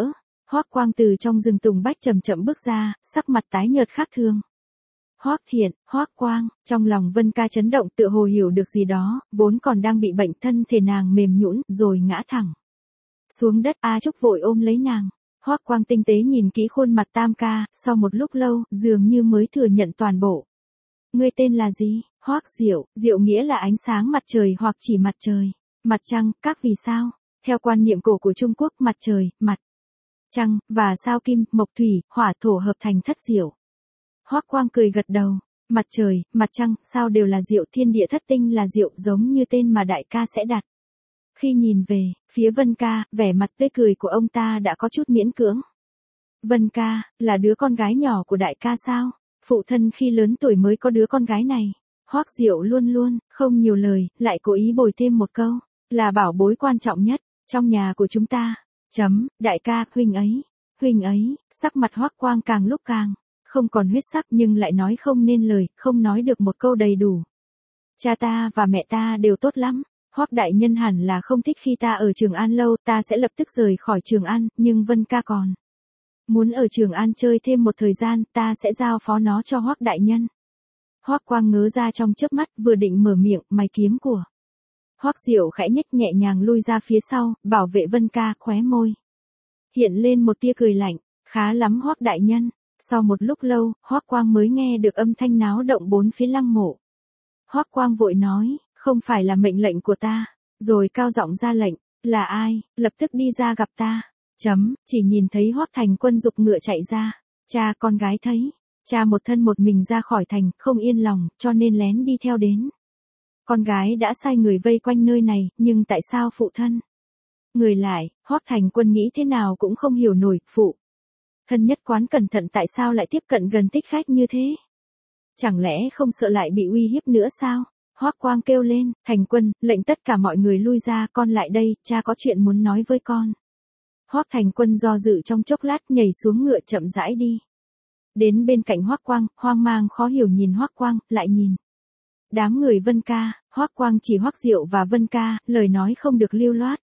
Hoắc Quang từ trong rừng tùng bách chậm chậm bước ra, sắc mặt tái nhợt khác thường. Hoắc Thiện, Hoắc Quang, trong lòng Vân Ca chấn động tựa hồ hiểu được gì đó, vốn còn đang bị bệnh thân thể nàng mềm nhũn rồi ngã thẳng xuống đất. A Trúc vội ôm lấy nàng. Hoắc Quang tinh tế nhìn kỹ khuôn mặt Tam ca, sau một lúc lâu, dường như mới thừa nhận toàn bộ. Ngươi tên là gì? Hoắc Diệu, Diệu nghĩa là ánh sáng mặt trời hoặc chỉ mặt trời, mặt trăng, các vì sao? Theo quan niệm cổ của Trung Quốc, mặt trời, mặt trăng và sao kim, mộc thủy, hỏa thổ hợp thành thất diệu. Hoắc Quang cười gật đầu, mặt trời, mặt trăng, sao đều là diệu, thiên địa thất tinh là diệu, giống như tên mà đại ca sẽ đặt. Khi nhìn về phía Vân Ca, vẻ mặt tươi cười của ông ta đã có chút miễn cưỡng. Vân Ca, là đứa con gái nhỏ của đại ca sao? Phụ thân khi lớn tuổi mới có đứa con gái này. Hoắc Diệu luôn luôn, không nhiều lời, lại cố ý bồi thêm một câu, là bảo bối quan trọng nhất, trong nhà của chúng ta. Đại ca, huynh ấy, sắc mặt Hoắc Quang càng lúc càng không còn huyết sắc nhưng lại nói không nên lời, không nói được một câu đầy đủ. Cha ta và mẹ ta đều tốt lắm. Hoắc đại nhân hẳn là không thích khi ta ở Trường An lâu, ta sẽ lập tức rời khỏi Trường An, nhưng Vân Ca còn muốn ở Trường An chơi thêm một thời gian, ta sẽ giao phó nó cho Hoắc đại nhân. Hoắc Quang ngớ ra trong chớp mắt, vừa định mở miệng, mày kiếm của Hoắc Diệu khẽ nhếch nhẹ nhàng lui ra phía sau, bảo vệ Vân Ca, khóe môi hiện lên một tia cười lạnh, khá lắm Hoắc đại nhân. Sau một lúc lâu, Hoắc Quang mới nghe được âm thanh náo động bốn phía lăng mộ. Hoắc Quang vội nói, không phải là mệnh lệnh của ta, rồi cao giọng ra lệnh, là ai, lập tức đi ra gặp ta. Chỉ nhìn thấy Hoắc Thành Quân giục ngựa chạy ra, cha con gái thấy, cha một thân một mình ra khỏi thành, không yên lòng, cho nên lén đi theo đến. Con gái đã sai người vây quanh nơi này, nhưng tại sao phụ thân? Người lại, Hoắc Thành Quân nghĩ thế nào cũng không hiểu nổi, phụ thân nhất quán cẩn thận tại sao lại tiếp cận gần thích khách như thế? Chẳng lẽ không sợ lại bị uy hiếp nữa sao? Hoắc Quang kêu lên, Thành Quân, lệnh tất cả mọi người lui ra, con lại đây, cha có chuyện muốn nói với con. Hoắc Thành Quân do dự trong chốc lát, nhảy xuống ngựa chậm rãi đi. Đến bên cạnh Hoắc Quang, hoang mang khó hiểu nhìn Hoắc Quang, lại nhìn đám người Vân Ca. Hoắc Quang chỉ Hoắc Diệu và Vân Ca, lời nói không được lưu loát.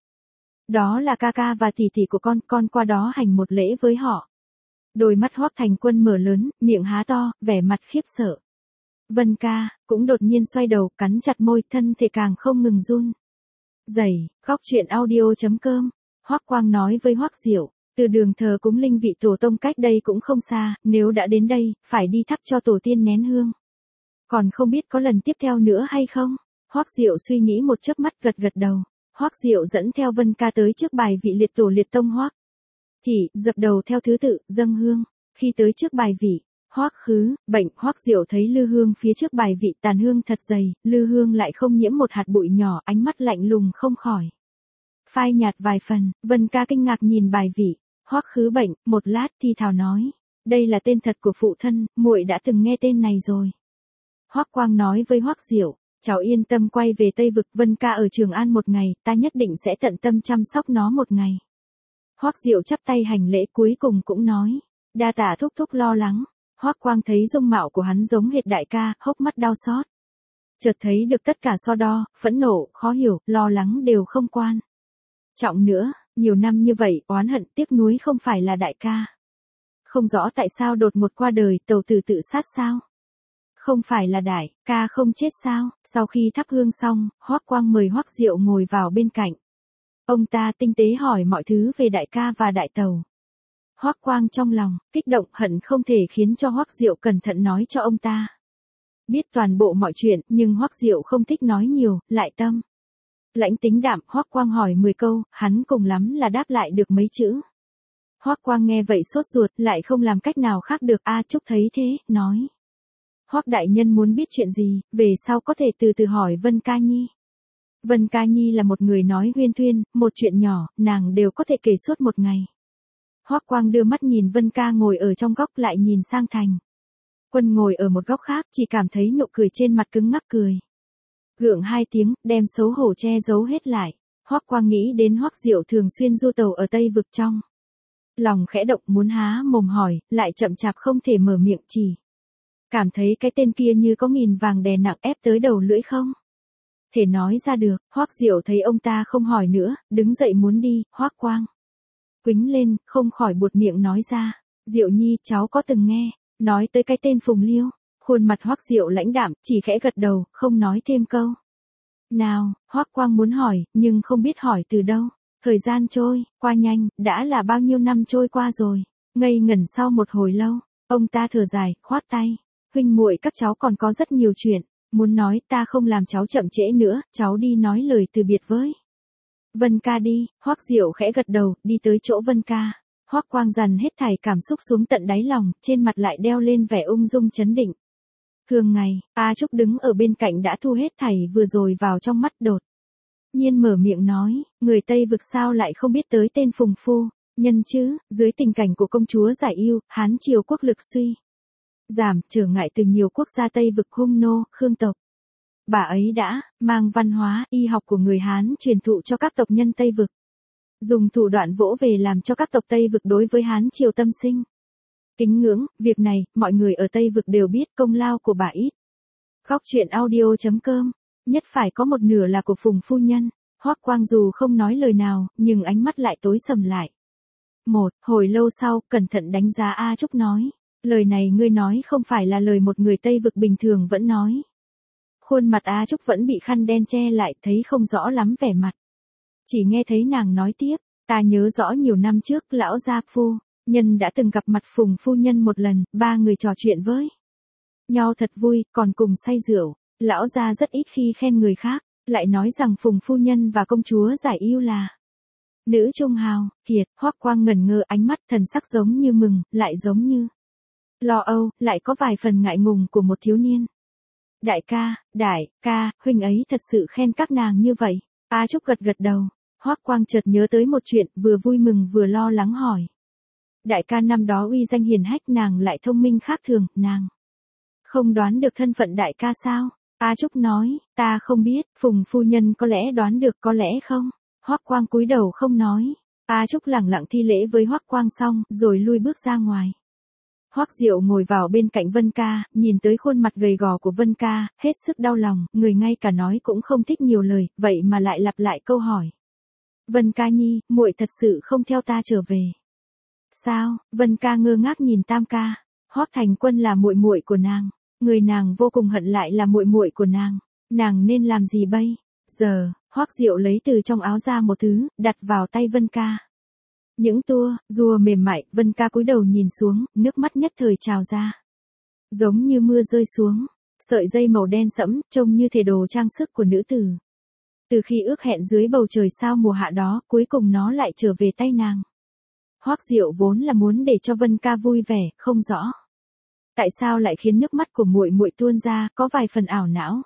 Đó là ca ca và tỷ tỷ của con qua đó hành một lễ với họ. Đôi mắt Hoắc Thành Quân mở lớn, miệng há to, vẻ mặt khiếp sợ. Vân Ca cũng đột nhiên xoay đầu, cắn chặt môi, thân thể càng không ngừng run rẩy. Góc truyện audio.com. Hoắc Quang nói với Hoắc Diệu, từ đường thờ cúng linh vị tổ tông cách đây cũng không xa, nếu đã đến đây, phải đi thắp cho tổ tiên nén hương. Còn không biết có lần tiếp theo nữa hay không? Hoắc Diệu suy nghĩ một chớp mắt, gật gật đầu. Hoắc Diệu dẫn theo Vân Ca tới trước bài vị liệt tổ liệt tông Hoắc Thị, dập đầu theo thứ tự, dâng hương. Khi tới trước bài vị Hoắc Khứ, bệnh, Hoắc Diệu thấy lư hương phía trước bài vị tàn hương thật dày, lư hương lại không nhiễm một hạt bụi nhỏ, ánh mắt lạnh lùng không khỏi phai nhạt vài phần. Vân Ca kinh ngạc nhìn bài vị Hoắc Khứ bệnh, một lát thì thào nói, đây là tên thật của phụ thân, muội đã từng nghe tên này rồi. Hoắc Quang nói với Hoắc Diệu, cháu yên tâm quay về Tây Vực, Vân Ca ở Trường An một ngày, ta nhất định sẽ tận tâm chăm sóc nó một ngày. Hoắc Diệu chắp tay hành lễ, cuối cùng cũng nói, đa tạ thúc thúc lo lắng. Hoắc Quang thấy dung mạo của hắn giống hệt đại ca, hốc mắt đau xót. Chợt thấy được tất cả so đo, phẫn nộ, khó hiểu, lo lắng đều không quan trọng nữa, nhiều năm như vậy, oán hận tiếc nuối không phải là đại ca. Không rõ tại sao đột ngột qua đời, tàu tử tự sát sao? Không phải là đại ca không chết sao? Sau khi thắp hương xong, Hoắc Quang mời Hoắc Diệu ngồi vào bên cạnh. Ông ta tinh tế hỏi mọi thứ về đại ca và đại tàu. Hoắc Quang trong lòng kích động, hận không thể khiến cho Hoắc Diệu cẩn thận nói cho ông ta biết toàn bộ mọi chuyện, nhưng Hoắc Diệu không thích nói nhiều, lại tâm lãnh tính đạm. Hoắc Quang hỏi 10 câu, hắn cùng lắm là đáp lại được mấy chữ. Hoắc Quang nghe vậy sốt ruột, lại không làm cách nào khác được. A Trúc thấy thế, nói, Hoắc đại nhân muốn biết chuyện gì, về sau có thể từ từ hỏi Vân Ca Nhi. Vân Ca Nhi là một người nói huyên thuyên, một chuyện nhỏ, nàng đều có thể kể suốt một ngày. Hoắc Quang đưa mắt nhìn Vân Ca ngồi ở trong góc, lại nhìn sang Thành Quân ngồi ở một góc khác, chỉ cảm thấy nụ cười trên mặt cứng ngắc cười. Gượng hai tiếng, đem xấu hổ che giấu hết lại. Hoắc Quang nghĩ đến Hoắc Diệu thường xuyên du tàu ở Tây Vực, trong lòng khẽ động, muốn há mồm hỏi, lại chậm chạp không thể mở miệng, chỉ cảm thấy cái tên kia như có nghìn vàng đè nặng ép tới đầu lưỡi không thể nói ra được. Hoắc Diệu thấy ông ta không hỏi nữa, đứng dậy muốn đi. Hoắc Quang quĩnh lên, không khỏi buột miệng nói ra. Diệu Nhi, cháu có từng nghe, nói tới cái tên Phùng Liêu. Khuôn mặt Hoắc Diệu lãnh đạm, chỉ khẽ gật đầu, không nói thêm câu nào. Hoắc Quang muốn hỏi, nhưng không biết hỏi từ đâu. Thời gian trôi qua nhanh, đã là bao nhiêu năm trôi qua rồi. Ngây ngẩn sau một hồi lâu, ông ta thở dài, khoát tay. Huynh muội các cháu còn có rất nhiều chuyện, muốn nói, ta không làm cháu chậm trễ nữa, cháu đi nói lời từ biệt với Vân Ca đi. Hoắc Diệu khẽ gật đầu, đi tới chỗ Vân Ca. Hoắc Quang dằn hết thảy cảm xúc xuống tận đáy lòng, trên mặt lại đeo lên vẻ ung dung trấn định. Thường ngày, A Trúc đứng ở bên cạnh đã thu hết thảy vừa rồi vào trong mắt, đột nhiên mở miệng nói, người Tây Vực sao lại không biết tới tên Phùng Phu Nhân chứ. Dưới tình cảnh của công chúa giải ưu, Hán triều quốc lực suy giảm, trở ngại từ nhiều quốc gia Tây Vực Hung nô, Khương tộc. Bà ấy đã mang văn hóa, y học của người Hán truyền thụ cho các tộc nhân Tây Vực. Dùng thủ đoạn vỗ về làm cho các tộc Tây Vực đối với Hán triều tâm sinh kính ngưỡng. Việc này, mọi người ở Tây Vực đều biết, công lao của bà ít. Góc truyện audio.com, nhất phải có một nửa là của Phùng phu nhân. Hoắc Quang dù không nói lời nào, nhưng ánh mắt lại tối sầm lại. Hồi lâu sau, cẩn thận đánh giá A Trúc nói. Lời này ngươi nói không phải là lời một người Tây Vực bình thường vẫn nói. Khuôn mặt A Trúc vẫn bị khăn đen che lại, thấy không rõ lắm vẻ mặt. Chỉ nghe thấy nàng nói tiếp, ta nhớ rõ nhiều năm trước, lão gia phu nhân đã từng gặp mặt Phùng phu nhân một lần, ba người trò chuyện với nhau thật vui, còn cùng say rượu. Lão gia rất ít khi khen người khác, lại nói rằng Phùng phu nhân và công chúa giải ưu là nữ trung hào kiệt. Hoắc Quang ngẩn ngơ, ánh mắt thần sắc giống như mừng, lại giống như lo âu, lại có vài phần ngại ngùng của một thiếu niên. Đại ca, huynh ấy thật sự khen các nàng như vậy. A Trúc gật gật đầu. Hoắc Quang chợt nhớ tới một chuyện, vừa vui mừng vừa lo lắng hỏi. Đại ca năm đó uy danh hiển hách, nàng lại thông minh khác thường, nàng không đoán được thân phận đại ca sao? A Trúc nói, ta không biết, Phùng phu nhân có lẽ đoán được, có lẽ không. Hoắc Quang cúi đầu không nói. A Trúc lẳng lặng thi lễ với Hoắc Quang xong, rồi lui bước ra ngoài. Hoắc Diệu ngồi vào bên cạnh Vân Ca, nhìn tới khuôn mặt gầy gò của Vân Ca, hết sức đau lòng, người ngay cả nói cũng không thích nhiều lời, vậy mà lại lặp lại câu hỏi. Vân Ca nhi, muội thật sự không theo ta trở về sao? Vân Ca ngơ ngác nhìn Tam Ca. Hoắc Thành Quân là muội muội của nàng, người nàng vô cùng hận lại là muội muội của nàng nên làm gì bây giờ? Hoắc Diệu lấy từ trong áo ra một thứ, đặt vào tay Vân Ca. Những rùa mềm mại. Vân Ca cúi đầu nhìn xuống, nước mắt nhất thời trào ra, giống như mưa rơi xuống. Sợi dây màu đen sẫm, trông như thể đồ trang sức của nữ tử. Từ khi ước hẹn dưới bầu trời sao mùa hạ đó, cuối cùng nó lại trở về tay nàng. Hoắc Diệu vốn là muốn để cho Vân Ca vui vẻ, không rõ tại sao lại khiến nước mắt của muội muội tuôn ra, có vài phần ảo não.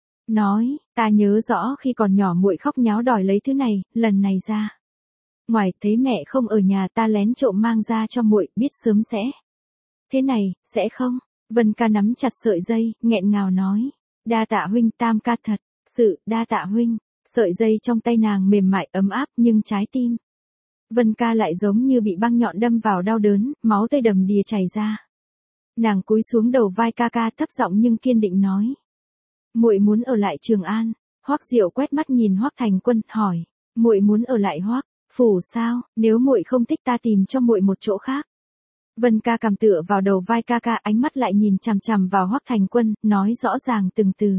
Nói, ta nhớ rõ khi còn nhỏ muội khóc nháo đòi lấy thứ này, lần này ra ngoài thấy mẹ không ở nhà, ta lén trộm mang ra cho muội, biết sớm sẽ thế này, sẽ không? Vân Ca nắm chặt sợi dây, nghẹn ngào nói, đa tạ huynh. Tam Ca thật sự đa tạ huynh. Sợi dây trong tay nàng mềm mại ấm áp, nhưng trái tim Vân Ca lại giống như bị băng nhọn đâm vào, đau đớn, máu tươi đầm đìa chảy ra. Nàng cúi xuống đầu vai ca ca, thấp giọng nhưng kiên định nói, muội muốn ở lại Trường An. Hoắc Diệu quét mắt nhìn Hoắc Thành Quân, hỏi, muội muốn ở lại Hoắc phủ sao? Nếu muội không thích, ta tìm cho muội một chỗ khác. Vân Ca cằm tựa vào đầu vai ca ca, ánh mắt lại nhìn chằm chằm vào Hoắc Thành Quân, nói rõ ràng từng từ.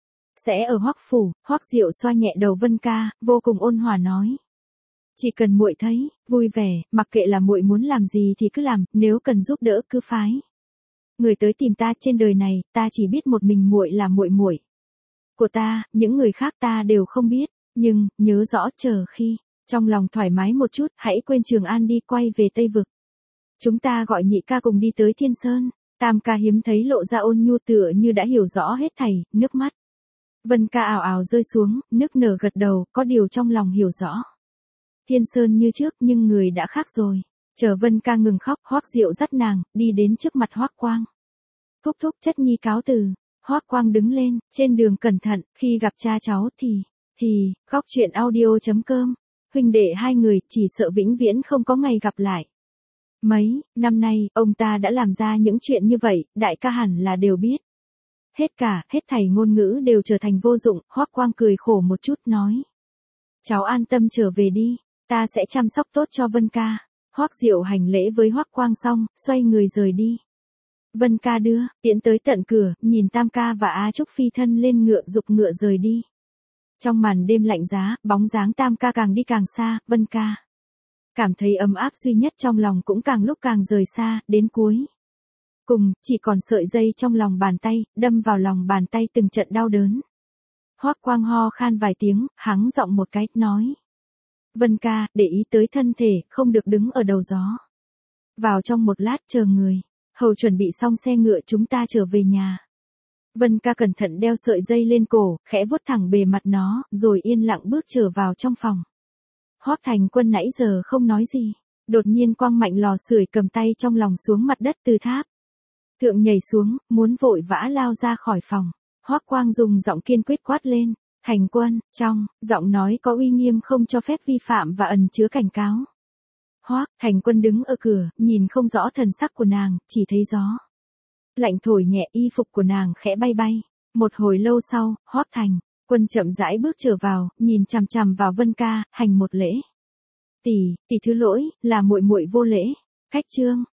Sẽ ở Hoắc phủ. Hoắc Diệu xoa nhẹ đầu Vân Ca, vô cùng ôn hòa nói, chỉ cần muội thấy vui vẻ, mặc kệ là muội muốn làm gì thì cứ làm, nếu cần giúp đỡ cứ phái người tới tìm ta. Trên đời này, ta chỉ biết một mình muội là muội muội của ta, những người khác ta đều không biết. Nhưng nhớ rõ, chờ khi trong lòng thoải mái một chút, hãy quên Trường An đi, quay về Tây Vực. Chúng ta gọi nhị ca cùng đi tới Thiên Sơn. Tam Ca hiếm thấy lộ ra ôn nhu, tựa như đã hiểu rõ hết thảy, nước mắt Vân Ca ào ào rơi xuống, nức nở gật đầu, có điều trong lòng hiểu rõ. Thiên Sơn như trước, nhưng người đã khác rồi. Chờ Vân Ca ngừng khóc, Hoắc Diệu dắt nàng đi đến trước mặt Hoắc Quang. Thúc thúc, chất nhi cáo từ. Hoắc Quang đứng lên, trên đường cẩn thận, khi gặp cha cháu thì góc truyện audio.com, huynh đệ hai người chỉ sợ vĩnh viễn không có ngày gặp lại. Mấy năm nay, ông ta đã làm ra những chuyện như vậy, đại ca hẳn là đều biết. Hết thảy ngôn ngữ đều trở thành vô dụng. Hoắc Quang cười khổ một chút nói, cháu an tâm trở về đi. Ta sẽ chăm sóc tốt cho Vân ca. Hoắc Diệu hành lễ với Hoắc Quang xong, xoay người rời đi. Vân ca đưa, tiễn tới tận cửa, nhìn Tam ca và A Trúc phi thân lên ngựa giục ngựa rời đi. Trong màn đêm lạnh giá, bóng dáng Tam ca càng đi càng xa, Vân ca cảm thấy ấm áp duy nhất trong lòng cũng càng lúc càng rời xa, đến cuối cùng, chỉ còn sợi dây trong lòng bàn tay, đâm vào lòng bàn tay từng trận đau đớn. Hoắc Quang ho khan vài tiếng, hắng giọng một cái, nói. Vân ca, để ý tới thân thể, không được đứng ở đầu gió. Vào trong một lát chờ người. Hầu chuẩn bị xong xe ngựa chúng ta trở về nhà. Vân ca cẩn thận đeo sợi dây lên cổ, khẽ vuốt thẳng bề mặt nó, rồi yên lặng bước trở vào trong phòng. Hoắc Thành Quân nãy giờ không nói gì. Đột nhiên quăng mạnh lò sưởi cầm tay trong lòng xuống mặt đất từ tháp thượng nhảy xuống, muốn vội vã lao ra khỏi phòng. Hoắc Quang dùng giọng kiên quyết quát lên. Thành Quân, trong giọng nói có uy nghiêm không cho phép vi phạm và ẩn chứa cảnh cáo. Hoắc Thành Quân đứng ở cửa, nhìn không rõ thần sắc của nàng, chỉ thấy gió lạnh thổi nhẹ, y phục của nàng khẽ bay bay. Một hồi lâu sau, Hoắc Thành Quân chậm rãi bước trở vào, nhìn chằm chằm vào Vân ca, hành một lễ. Tỷ thứ lỗi, là muội muội vô lễ. Khách trương.